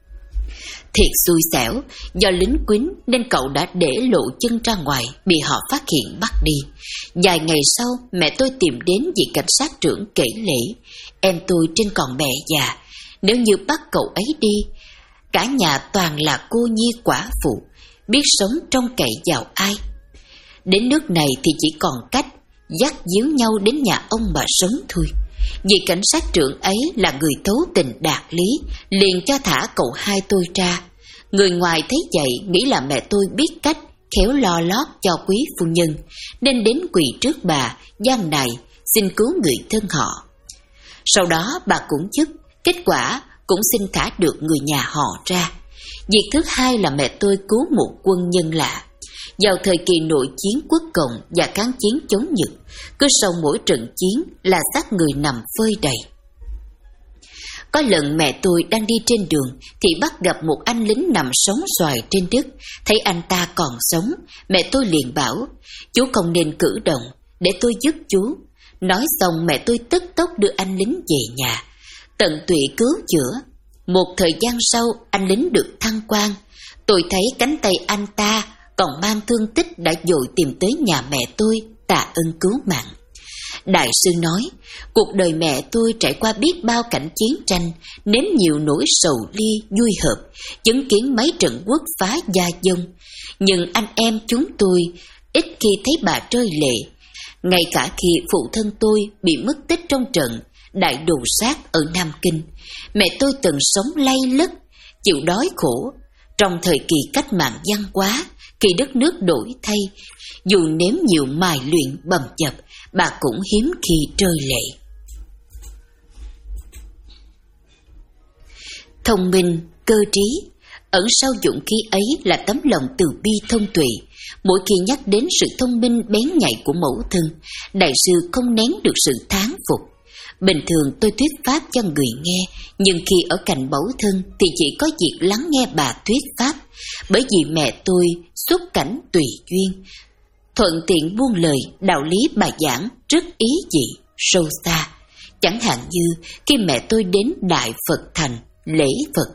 Thiệt xui xẻo, do lính quýnh nên cậu đã để lộ chân ra ngoài, bị họ phát hiện bắt đi. Vài ngày sau, mẹ tôi tìm đến vị cảnh sát trưởng kể lễ: em tôi trên còn mẹ già, nếu như bắt cậu ấy đi, cả nhà toàn là cô nhi quả phụ, biết sống trông cậy vào ai. Đến nước này thì chỉ còn cách dắt díu nhau đến nhà ông mà sống thôi. Vì cảnh sát trưởng ấy là người thấu tình đạt lý, liền cho thả cậu hai tôi ra. Người ngoài thấy vậy nghĩ là mẹ tôi biết cách khéo lo lót cho quý phu nhân, nên đến quỳ trước bà gian này xin cứu người thân họ. Sau đó bà cũng giúp, kết quả cũng xin thả được người nhà họ ra. Việc thứ hai là mẹ tôi cứu một quân nhân lạ. Vào thời kỳ nội chiến quốc cộng và kháng chiến chống Nhật, cứ sau mỗi trận chiến là xác người nằm phơi đầy. Có lần mẹ tôi đang đi trên đường thì bắt gặp một anh lính nằm sóng xoài trên đất. Thấy anh ta còn sống, mẹ tôi liền bảo: "Chú không nên cử động, để tôi giúp chú." Nói xong mẹ tôi tức tốc đưa anh lính về nhà, tận tụy cứu chữa. Một thời gian sau, anh lính được thăng quan. Tôi thấy cánh tay anh ta còn mang thương tích đã vội tìm tới nhà mẹ tôi tạ ơn cứu mạng. Đại sư nói, cuộc đời mẹ tôi trải qua biết bao cảnh chiến tranh, nếm nhiều nỗi sầu ly vui hợp, chứng kiến mấy trận quốc phá gia vong. Nhưng anh em chúng tôi ít khi thấy bà rơi lệ. Ngay cả khi phụ thân tôi bị mất tích trong trận đại đồ sát ở Nam Kinh, mẹ tôi từng sống lay lất, chịu đói khổ. Trong thời kỳ cách mạng văn hóa, khi đất nước đổi thay, dù nếm nhiều mài luyện bầm dập, bà cũng hiếm khi rơi lệ. Thông minh, cơ trí, ẩn sau dụng khí ấy là tấm lòng từ bi thông tuệ. Mỗi khi nhắc đến sự thông minh bén nhạy của mẫu thân, đại sư không nén được sự thán phục. Bình thường tôi thuyết pháp cho người nghe, nhưng khi ở cạnh mẫu thân thì chỉ có việc lắng nghe bà thuyết pháp, bởi vì mẹ tôi xuất cảnh tùy duyên, thuận tiện buông lời, đạo lý bà giảng rất ý dị, sâu xa. Chẳng hạn như khi mẹ tôi đến Đại Phật Thành lễ Phật,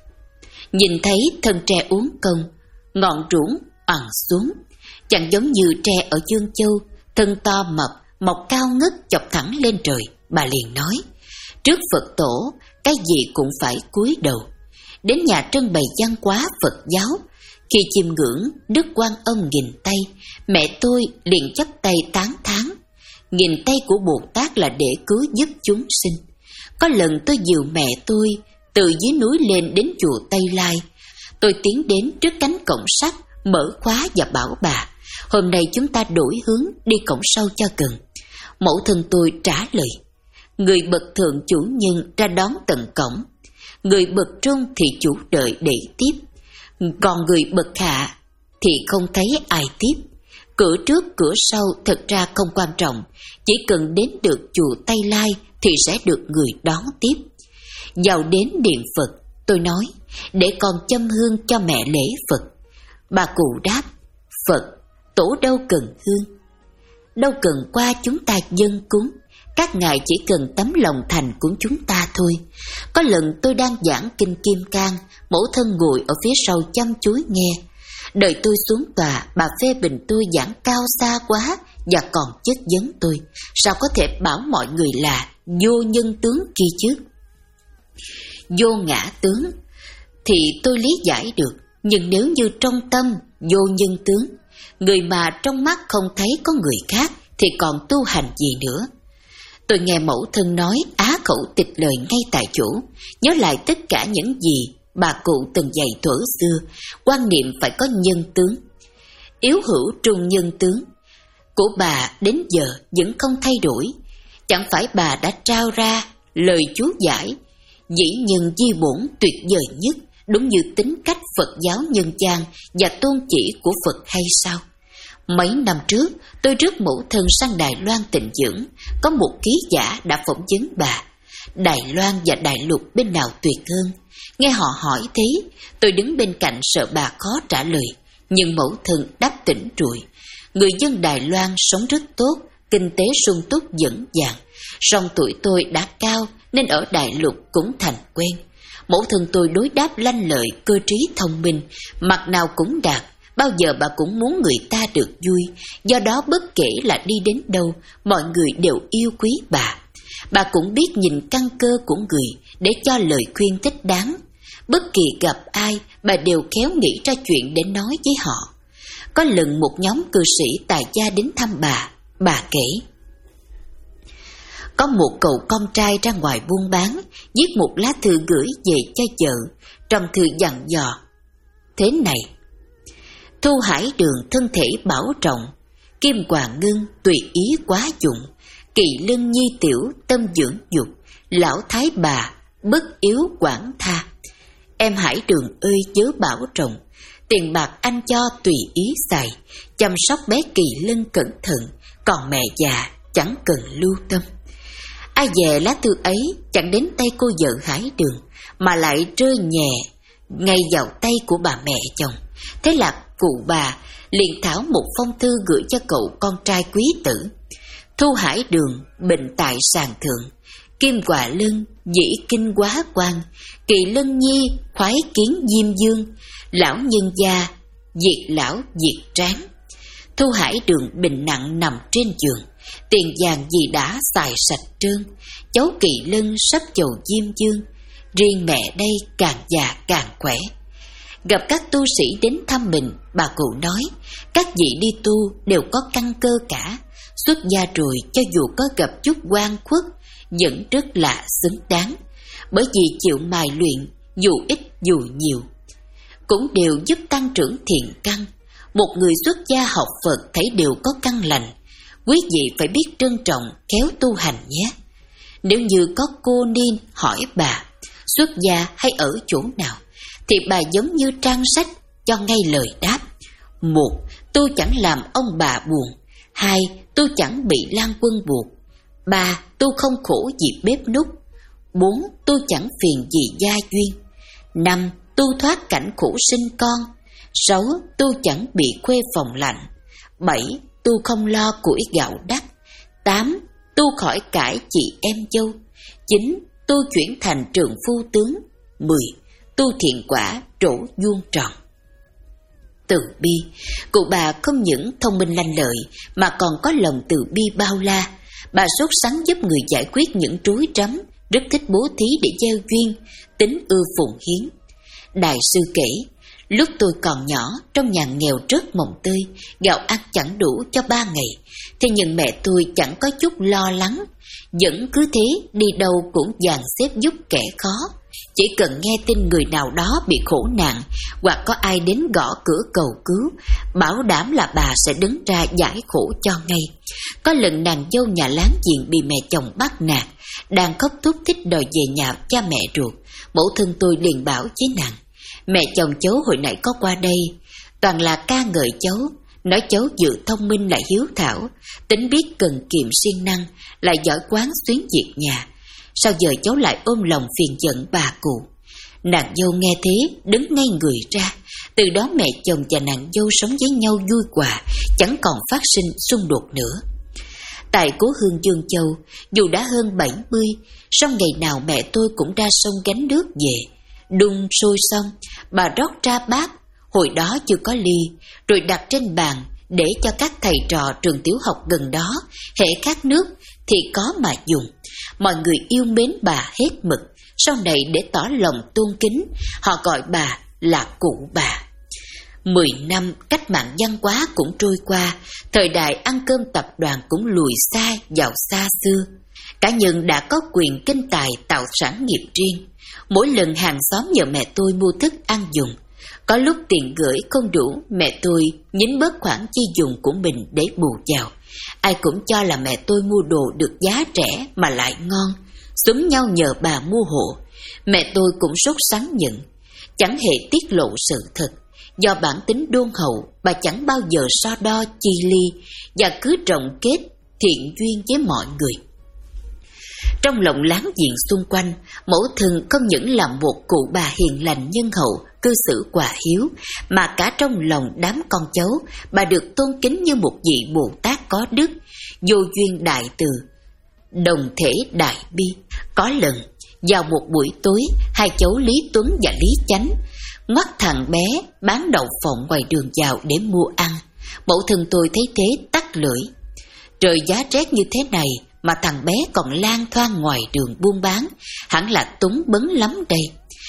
nhìn thấy thân tre uốn cong, ngọn ruỗng ằn xuống, chẳng giống như tre ở Dương Châu, thân to mập, mọc cao ngất chọc thẳng lên trời. Bà liền nói, trước Phật tổ, cái gì cũng phải cúi đầu. Đến nhà trưng bày văn hóa Phật giáo, khi chiêm ngưỡng Đức Quan Âm nghìn tay, mẹ tôi liền chắp tay tán thán. Nghìn tay của Bồ Tát là để cứu giúp chúng sinh. Có lần tôi dìu mẹ tôi từ dưới núi lên đến chùa Tây Lai. Tôi tiến đến trước cánh cổng sắt, mở khóa và bảo bà, hôm nay chúng ta đổi hướng đi cổng sau cho gần. Mẫu thân tôi trả lời, người bậc thượng chủ nhân ra đón tận cổng, người bậc trung thì chủ đợi để tiếp, còn người bậc hạ thì không thấy ai tiếp. Cửa trước cửa sau thật ra không quan trọng, chỉ cần đến được chùa Tây Lai thì sẽ được người đón tiếp. Vào đến điện Phật, tôi nói, để con châm hương cho mẹ lễ Phật. Bà cụ đáp, Phật, tổ đâu cần hương, đâu cần qua chúng ta dâng cúng, các ngài chỉ cần tấm lòng thành của chúng ta thôi. Có lần tôi đang giảng kinh Kim Cang, mẫu thân ngồi ở phía sau chăm chú nghe. Đợi tôi xuống tòa, bà phê bình tôi giảng cao xa quá và còn chất vấn tôi, sao có thể bảo mọi người là vô nhân tướng kia chứ? Vô ngã tướng thì tôi lý giải được, nhưng nếu như trong tâm vô nhân tướng, người mà trong mắt không thấy có người khác thì còn tu hành gì nữa? Tôi nghe mẫu thân nói á khẩu tịch lời ngay tại chỗ, nhớ lại tất cả những gì bà cụ từng dạy thuở xưa, quan niệm phải có nhân tướng, yếu hữu trung nhân tướng của bà đến giờ vẫn không thay đổi. Chẳng phải bà đã trao ra lời chú giải dĩ nhân di bổn tuyệt vời nhất, đúng như tính cách Phật giáo nhân gian và tôn chỉ của Phật hay sao? Mấy năm trước, tôi rước mẫu thân sang Đài Loan tịnh dưỡng, có một ký giả đã phỏng vấn bà. Đài Loan và Đại Lục bên nào tuyệt hơn? Nghe họ hỏi thế, tôi đứng bên cạnh sợ bà khó trả lời, nhưng mẫu thân đáp tỉnh rồi. Người dân Đài Loan sống rất tốt, kinh tế sung túc vững vàng, song tuổi tôi đã cao nên ở Đại Lục cũng thành quen. Mẫu thân tôi đối đáp lanh lợi, cơ trí thông minh, mặt nào cũng đạt. Bao giờ bà cũng muốn người ta được vui, do đó bất kể là đi đến đâu, mọi người đều yêu quý bà. Bà cũng biết nhìn căn cơ của người để cho lời khuyên thích đáng. Bất kỳ gặp ai, bà đều khéo nghĩ ra chuyện để nói với họ. Có lần một nhóm cư sĩ tài gia đến thăm bà, bà kể. Có một cậu con trai ra ngoài buôn bán, viết một lá thư gửi về cho vợ, trong thư dặn dò thế này: Thu Hải Đường thân thể bảo trọng, Kim Hoàng Ngân tùy ý quá dụng, Kỳ Lân nhi tiểu tâm dưỡng dục, lão thái bà bất yếu quản tha. Em Hải Đường ơi chớ bảo trọng, tiền bạc anh cho tùy ý xài, chăm sóc bé Kỳ Lân cẩn thận, còn mẹ già chẳng cần lưu tâm. Ai dè lá thư ấy chẳng đến tay cô vợ Hải Đường, mà lại rơi nhẹ ngay vào tay của bà mẹ chồng. Thế là cụ bà liền thảo một phong thư gửi cho cậu con trai quý tử. Thu Hải Đường bệnh tại sàn thượng, Kim Hòa Lân dĩ kinh quá quan, Kỳ Lân nhi khoái kiến diêm dương, lão nhân gia diệt lão diệt tráng. Thu Hải Đường bệnh nặng nằm trên giường, tiền vàng gì đã xài sạch trơn, cháu Kỳ Lân sắp chầu diêm dương, riêng mẹ đây càng già càng khỏe. Gặp các tu sĩ đến thăm mình, bà cụ nói các vị đi tu đều có căn cơ cả, xuất gia rồi cho dù có gặp chút oan khuất vẫn rất là xứng đáng, bởi vì chịu mài luyện dù ít dù nhiều cũng đều giúp tăng trưởng thiện căn. Một người xuất gia học Phật thấy đều có căn lành, quý vị phải biết trân trọng khéo tu hành nhé. Nếu như có cô Niên hỏi bà xuất gia hay ở chỗ nào, thì bà giống như trang sách cho ngay lời đáp. Một, tôi chẳng làm ông bà buồn. Hai, tôi chẳng bị Lan Quân buộc. Ba, tôi không khổ vì bếp núc. Bốn, tôi chẳng phiền vì gia duyên. Năm, tôi thoát cảnh khổ sinh con. Sáu, tôi chẳng bị khuê phòng lạnh. Bảy, tôi không lo củi gạo đắt. Tám, tôi khỏi cãi chị em dâu. Chín, tôi chuyển thành trượng phu tướng. Mười, tu thiện quả trổ vuông tròn. Từ bi, cụ bà không những thông minh lanh lợi mà còn có lòng từ bi bao la. Bà sốt sắng giúp người giải quyết những rối rắm, rất thích bố thí để gieo duyên, tính ưa phụng hiến. Đại sư kể, lúc tôi còn nhỏ, trong nhà nghèo rất mồng tơi, gạo ăn chẳng đủ cho ba ngày. Thế nhưng mẹ tôi chẳng có chút lo lắng, vẫn cứ thế đi đâu cũng dàn xếp giúp kẻ khó. Chỉ cần nghe tin người nào đó bị khổ nạn, hoặc có ai đến gõ cửa cầu cứu, bảo đảm là bà sẽ đứng ra giải khổ cho ngay. Có lần nàng dâu nhà láng giềng bị mẹ chồng bắt nạt, đang khóc thút thít đòi về nhà cha mẹ ruột. Mẫu thân tôi liền bảo với nàng, mẹ chồng cháu hồi nãy có qua đây, toàn là ca ngợi cháu, nói cháu vừa thông minh lại hiếu thảo, tính biết cần kiệm siêng năng, lại giỏi quán xuyến việc nhà. Sao giờ cháu lại ôm lòng phiền giận bà cụ? Nàng dâu nghe thế đứng ngay người ra. Từ đó mẹ chồng và nàng dâu sống với nhau vui hòa, chẳng còn phát sinh xung đột nữa. Tại cố hương Dương Châu, dù đã hơn bảy mươi, song ngày nào mẹ tôi cũng ra sông gánh nước về. Đun sôi xong, bà rót ra bát, hồi đó chưa có ly, rồi đặt trên bàn để cho các thầy trò trường tiểu học gần đó hễ khát nước thì có mà dùng. Mọi người yêu mến bà hết mực. Sau này để tỏ lòng tôn kính, họ gọi bà là cụ bà. Mười năm cách mạng văn hóa cũng trôi qua, thời đại ăn cơm tập đoàn cũng lùi xa vào xa xưa. Cá nhân đã có quyền kinh tài tạo sản nghiệp riêng. Mỗi lần hàng xóm nhờ mẹ tôi mua thức ăn dùng, có lúc tiền gửi không đủ, mẹ tôi nhín bớt khoản chi dùng của mình để bù vào. Ai cũng cho là mẹ tôi mua đồ được giá rẻ mà lại ngon, xúm nhau nhờ bà mua hộ. Mẹ tôi cũng sốt sắng nhận, chẳng hề tiết lộ sự thật. Do bản tính đôn hậu, bà chẳng bao giờ so đo chi ly và cứ rộng kết thiện duyên với mọi người. Trong lòng láng giềng xung quanh, mẫu thân không những là một cụ bà hiền lành nhân hậu, cư xử hòa hiếu, mà cả trong lòng đám con cháu, bà được tôn kính như một vị Bồ Tát có đức, vô duyên đại từ, đồng thể đại bi. Có lần, vào một buổi tối, hai cháu Lý Tuấn và Lý Chánh ngoắt thằng bé bán đậu phộng ngoài đường vào để mua ăn. Mẫu thân tôi thấy thế tắt lưỡi. Trời giá rét như thế này mà thằng bé còn lang thoang ngoài đường buôn bán, hẳn là túng bấn lắm đây.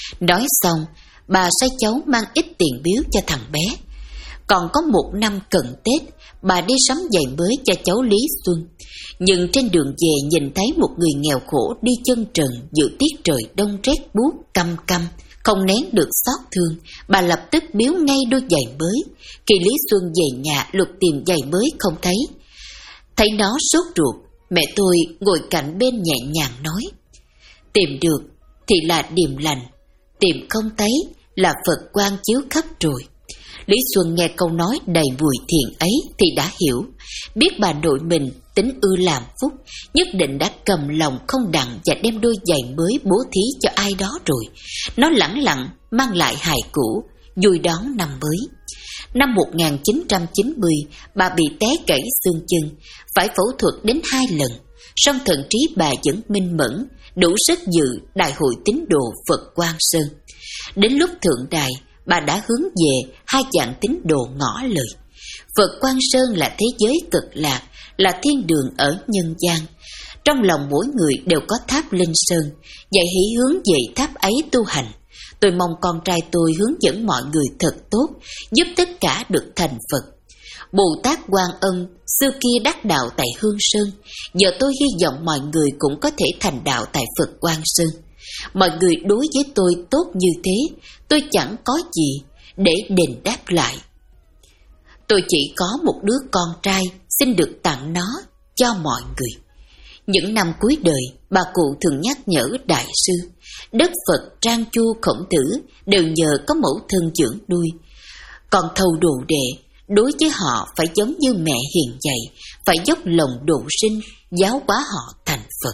Nói xong, bà sai cháu mang ít tiền biếu cho thằng bé. Còn có một năm cận Tết, bà đi sắm giày mới cho cháu Lý Xuân. Nhưng trên đường về nhìn thấy một người nghèo khổ đi chân trần giữa tiết trời đông rét buốt căm căm, không nén được xót thương, bà lập tức biếu ngay đôi giày mới. Khi Lý Xuân về nhà lục tìm giày mới không thấy. Thấy nó sốt ruột, mẹ tôi ngồi cạnh bên nhẹ nhàng nói: tìm được thì là điềm lành, tìm không thấy là Phật quang chiếu khắp rồi. Lý Xuân nghe câu nói đầy mùi thiện ấy thì đã hiểu, biết bà nội mình tính ưa làm phúc, nhất định đã cầm lòng không đặng và đem đôi giày mới bố thí cho ai đó rồi. Nó lẳng lặng mang lại hài cũ, vui đón năm mới. Năm một nghìn chín trăm chín mươi, bà bị té gãy xương chân, phải phẫu thuật đến hai lần. Song thần trí bà vẫn minh mẫn, đủ sức dự đại hội tín đồ Phật Quang Sơn. Đến lúc thượng đài, bà đã hướng về hai dạng tín đồ ngỏ lời. Phật Quang Sơn là thế giới cực lạc, là thiên đường ở nhân gian. Trong lòng mỗi người đều có tháp linh sơn, vậy hãy hướng về tháp ấy tu hành. Tôi mong con trai tôi hướng dẫn mọi người thật tốt, giúp tất cả được thành Phật. Bồ Tát Quan Ân xưa kia đắc đạo tại Hương Sơn, giờ tôi hy vọng mọi người cũng có thể thành đạo tại Phật Quang Sơn. Mọi người đối với tôi tốt như thế, tôi chẳng có gì để đền đáp lại. Tôi chỉ có một đứa con trai, xin được tặng nó cho mọi người. Những năm cuối đời, bà cụ thường nhắc nhở đại sư, đất Phật Trang Chu Khổng Tử đều nhờ có mẫu thân dưỡng nuôi. Còn thầu đồ đệ, đối với họ phải giống như mẹ hiền dạy, phải dốc lòng độ sinh, giáo hóa họ thành Phật.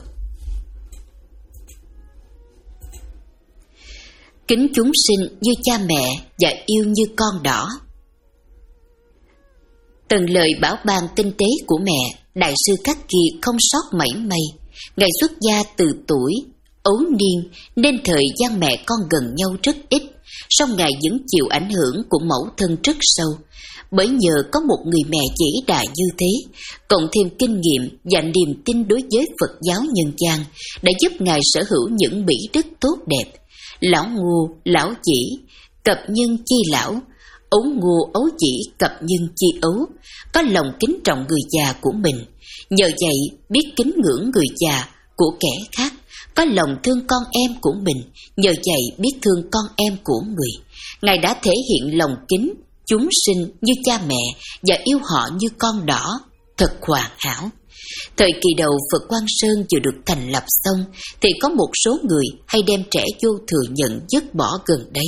Kính chúng sinh như cha mẹ và yêu như con đỏ. Từng lời bảo ban tinh tế của mẹ, đại sư Cát Kỳ không sót mảy may. Ngày xuất gia từ tuổi ấu niên nên thời gian mẹ con gần nhau rất ít, song Ngài vẫn chịu ảnh hưởng của mẫu thân rất sâu. Bởi nhờ có một người mẹ vĩ đại như thế, cộng thêm kinh nghiệm và niềm tin đối với Phật giáo nhân gian, đã giúp Ngài sở hữu những mỹ đức tốt đẹp. Lão ngu, lão chỉ, cập nhân chi lão, ấu ngu ấu chỉ, cập nhân chi ấu, có lòng kính trọng người già của mình. Nhờ vậy biết kính ngưỡng người già của kẻ khác, có lòng thương con em của mình, nhờ vậy biết thương con em của người. Ngài đã thể hiện lòng kính chúng sinh như cha mẹ và yêu họ như con đỏ, thật hoàn hảo. Thời kỳ đầu Phật Quang Sơn vừa được thành lập xong thì có một số người hay đem trẻ vô thừa nhận dứt bỏ gần đấy.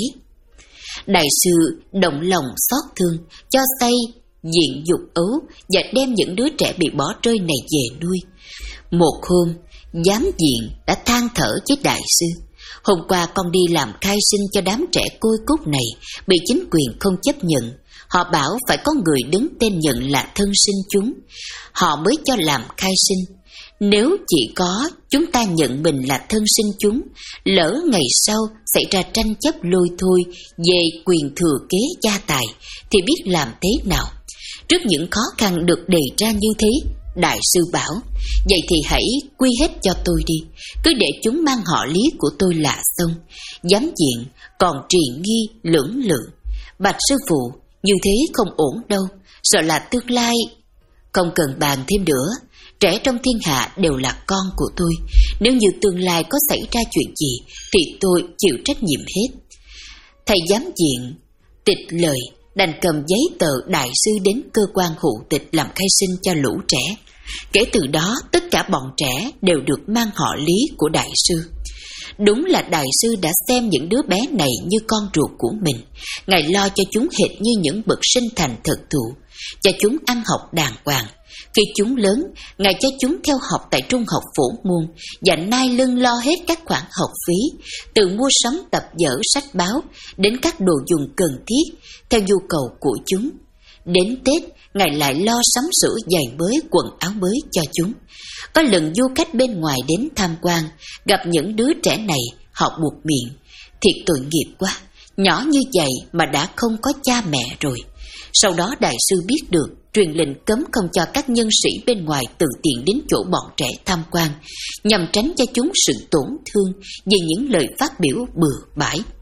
Đại sư động lòng xót thương, cho xây diện dục ấu và đem những đứa trẻ bị bỏ rơi này về nuôi. Một hôm, giám diện đã than thở với đại sư: hôm qua con đi làm khai sinh cho đám trẻ côi cút này, bị chính quyền không chấp nhận. Họ bảo phải có người đứng tên nhận là thân sinh chúng, họ mới cho làm khai sinh. Nếu chỉ có chúng ta nhận mình là thân sinh chúng, lỡ ngày sau xảy ra tranh chấp lôi thôi về quyền thừa kế gia tài, thì biết làm thế nào? Trước những khó khăn được đề ra như thế, đại sư bảo: vậy thì hãy quy hết cho tôi đi, cứ để chúng mang họ Lý của tôi là xong. Giám diện còn trì nghi lưỡng lự: bạch sư phụ, như thế không ổn đâu, sợ là tương lai. Không cần bàn thêm nữa, trẻ trong thiên hạ đều là con của tôi, nếu như tương lai có xảy ra chuyện gì thì tôi chịu trách nhiệm hết. Thầy giám diện tịch lời, đành cầm giấy tờ đại sư đến cơ quan hộ tịch làm khai sinh cho lũ trẻ. Kể từ đó tất cả bọn trẻ đều được mang họ Lý của đại sư. Đúng là đại sư đã xem những đứa bé này như con ruột của mình. Ngài lo cho chúng hệt như những bậc sinh thành thật thụ, cho chúng ăn học đàng hoàng. Khi chúng lớn, Ngài cho chúng theo học tại trung học phổ môn và nai lưng lo hết các khoản học phí, từ mua sắm tập vở sách báo đến các đồ dùng cần thiết theo nhu cầu của chúng. Đến Tết, Ngài lại lo sắm sửa giày mới, quần áo mới cho chúng. Có lần du khách bên ngoài đến tham quan, gặp những đứa trẻ này, họ buộc miệng: thiệt tội nghiệp quá, nhỏ như vậy mà đã không có cha mẹ rồi. Sau đó đại sư biết được, truyền lệnh cấm không cho các nhân sĩ bên ngoài tự tiện đến chỗ bọn trẻ tham quan, nhằm tránh cho chúng sự tổn thương vì những lời phát biểu bừa bãi.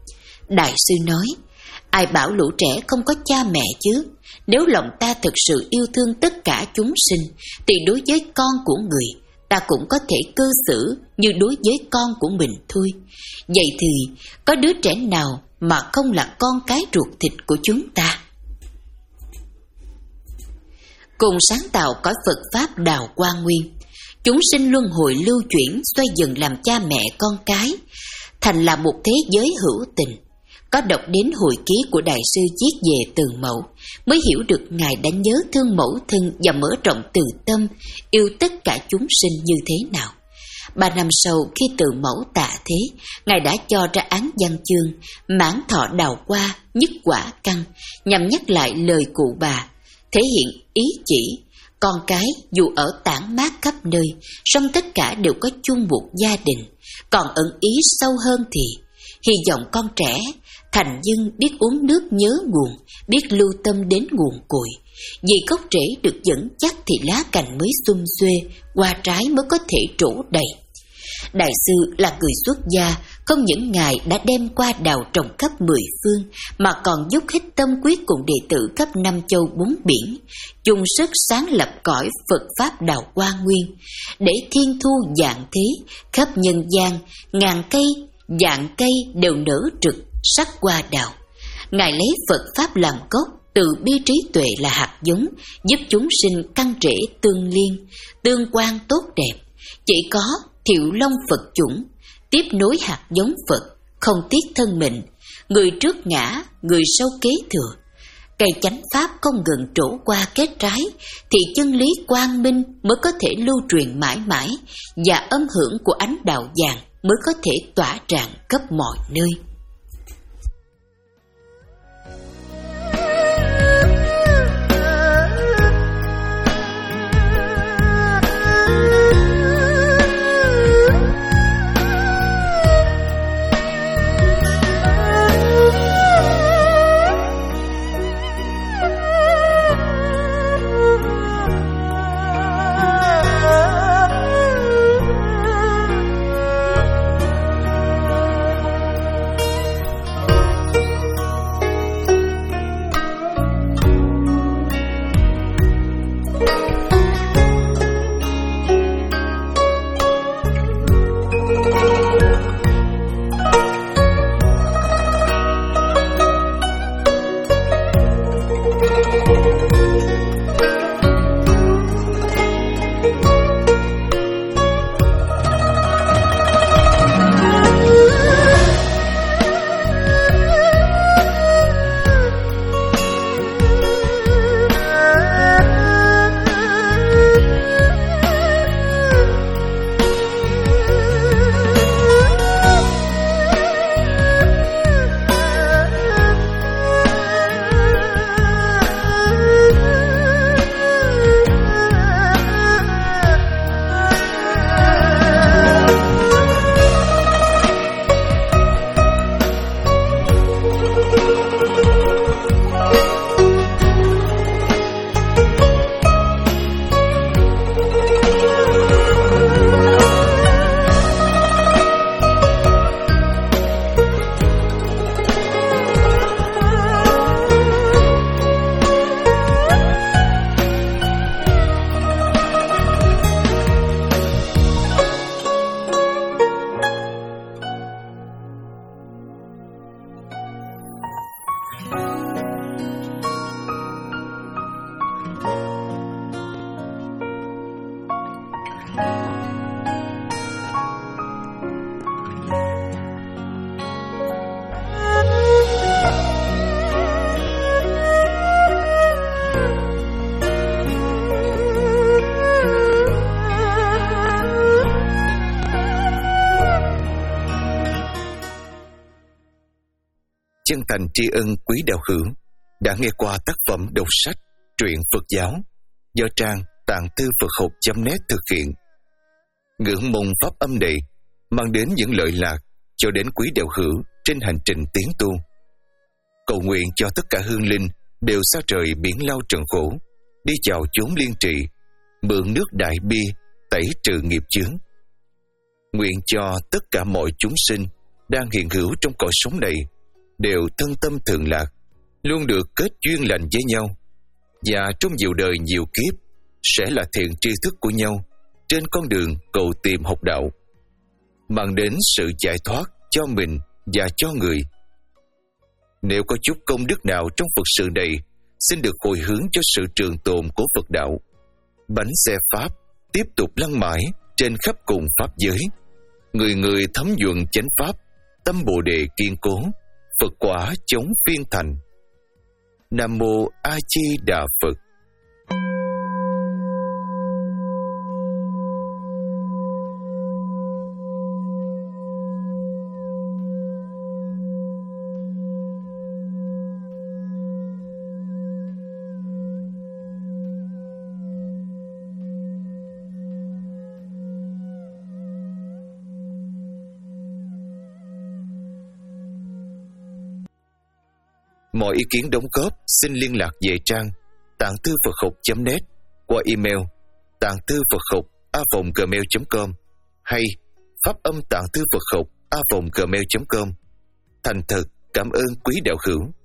Đại sư nói, ai bảo lũ trẻ không có cha mẹ chứ? Nếu lòng ta thực sự yêu thương tất cả chúng sinh, thì đối với con của người, ta cũng có thể cư xử như đối với con của mình thôi. Vậy thì, có đứa trẻ nào mà không là con cái ruột thịt của chúng ta? Cùng sáng tạo cõi Phật Pháp Đào Hoa Nguyên, chúng sinh luân hồi lưu chuyển xoay dần làm cha mẹ con cái, thành là một thế giới hữu tình. Có đọc đến hồi ký của Đại sư viết về Từ Mẫu, mới hiểu được Ngài đã nhớ thương mẫu thân và mở rộng từ tâm, yêu tất cả chúng sinh như thế nào. Ba năm sau khi Từ Mẫu tạ thế, Ngài đã cho ra án văn chương Mãn Thọ Đào Hoa Nhất Quả Căn, nhằm nhắc lại lời cụ bà, thể hiện ý chỉ con cái dù ở tản mát khắp nơi, song tất cả đều có chung một gia đình. Còn ẩn ý sâu hơn thì hy vọng con trẻ thành dân biết uống nước nhớ nguồn, biết lưu tâm đến nguồn cội. Vì gốc rễ được vững chắc thì lá cành mới sum xuê, hoa trái mới có thể trổ đầy. Đại sư là người xuất gia, không những Ngài đã đem qua đào trồng khắp mười phương, mà còn dốc hết tâm quyết cùng đệ tử khắp năm châu bốn biển, chung sức sáng lập cõi Phật Pháp Đào Hoa Nguyên, để thiên thu vạn thế, khắp nhân gian, ngàn cây, vạn cây đều nở rực sắc hoa đào. Ngài lấy Phật Pháp làm gốc, từ bi trí tuệ là hạt giống, giúp chúng sinh căn trễ tương liên, tương quan tốt đẹp. Chỉ có Thiệu Long Phật chủng tiếp nối hạt giống Phật, không tiếc thân mình, người trước ngã, người sau kế thừa. Cây chánh pháp không ngừng trổ qua kết trái, thì chân lý quang minh mới có thể lưu truyền mãi mãi, và âm hưởng của ánh đạo vàng mới có thể tỏa rạng khắp mọi nơi. Chân thành tri ân quý đạo hữu đã nghe qua tác phẩm đọc sách truyện Phật giáo do trang tạng thư Phật học chấm net thực hiện. Ngưỡng mong pháp âm này mang đến những lợi lạc cho đến quý đạo hữu trên hành trình tiến tu. Cầu nguyện cho tất cả hương linh đều xa trời biển lao trần khổ, đi vào chốn liên trị, mượn nước đại bi tẩy trừ nghiệp chướng. Nguyện cho tất cả mọi chúng sinh đang hiện hữu trong cõi sống này đều thân tâm thường lạc, luôn được kết duyên lành với nhau, và trong nhiều đời nhiều kiếp sẽ là thiện tri thức của nhau trên con đường cầu tìm học đạo, mang đến sự giải thoát cho mình và cho người. Nếu có chút công đức nào trong Phật sự này, xin được hồi hướng cho sự trường tồn của Phật đạo. Bánh xe Pháp tiếp tục lăn mãi trên khắp cùng Pháp giới. Người người thấm nhuận chánh Pháp, tâm Bồ Đề kiên cố, Phật quả chống phiên thành. Nam Mô A Di Đà Phật. Mọi ý kiến đóng góp xin liên lạc về trang tạng thư Phật học chấm net qua email tạng thư Phật học a vòng gmail chấm com hay pháp âm tạng thư Phật học a vòng gmail chấm com. Thành thật cảm ơn quý đạo hữu.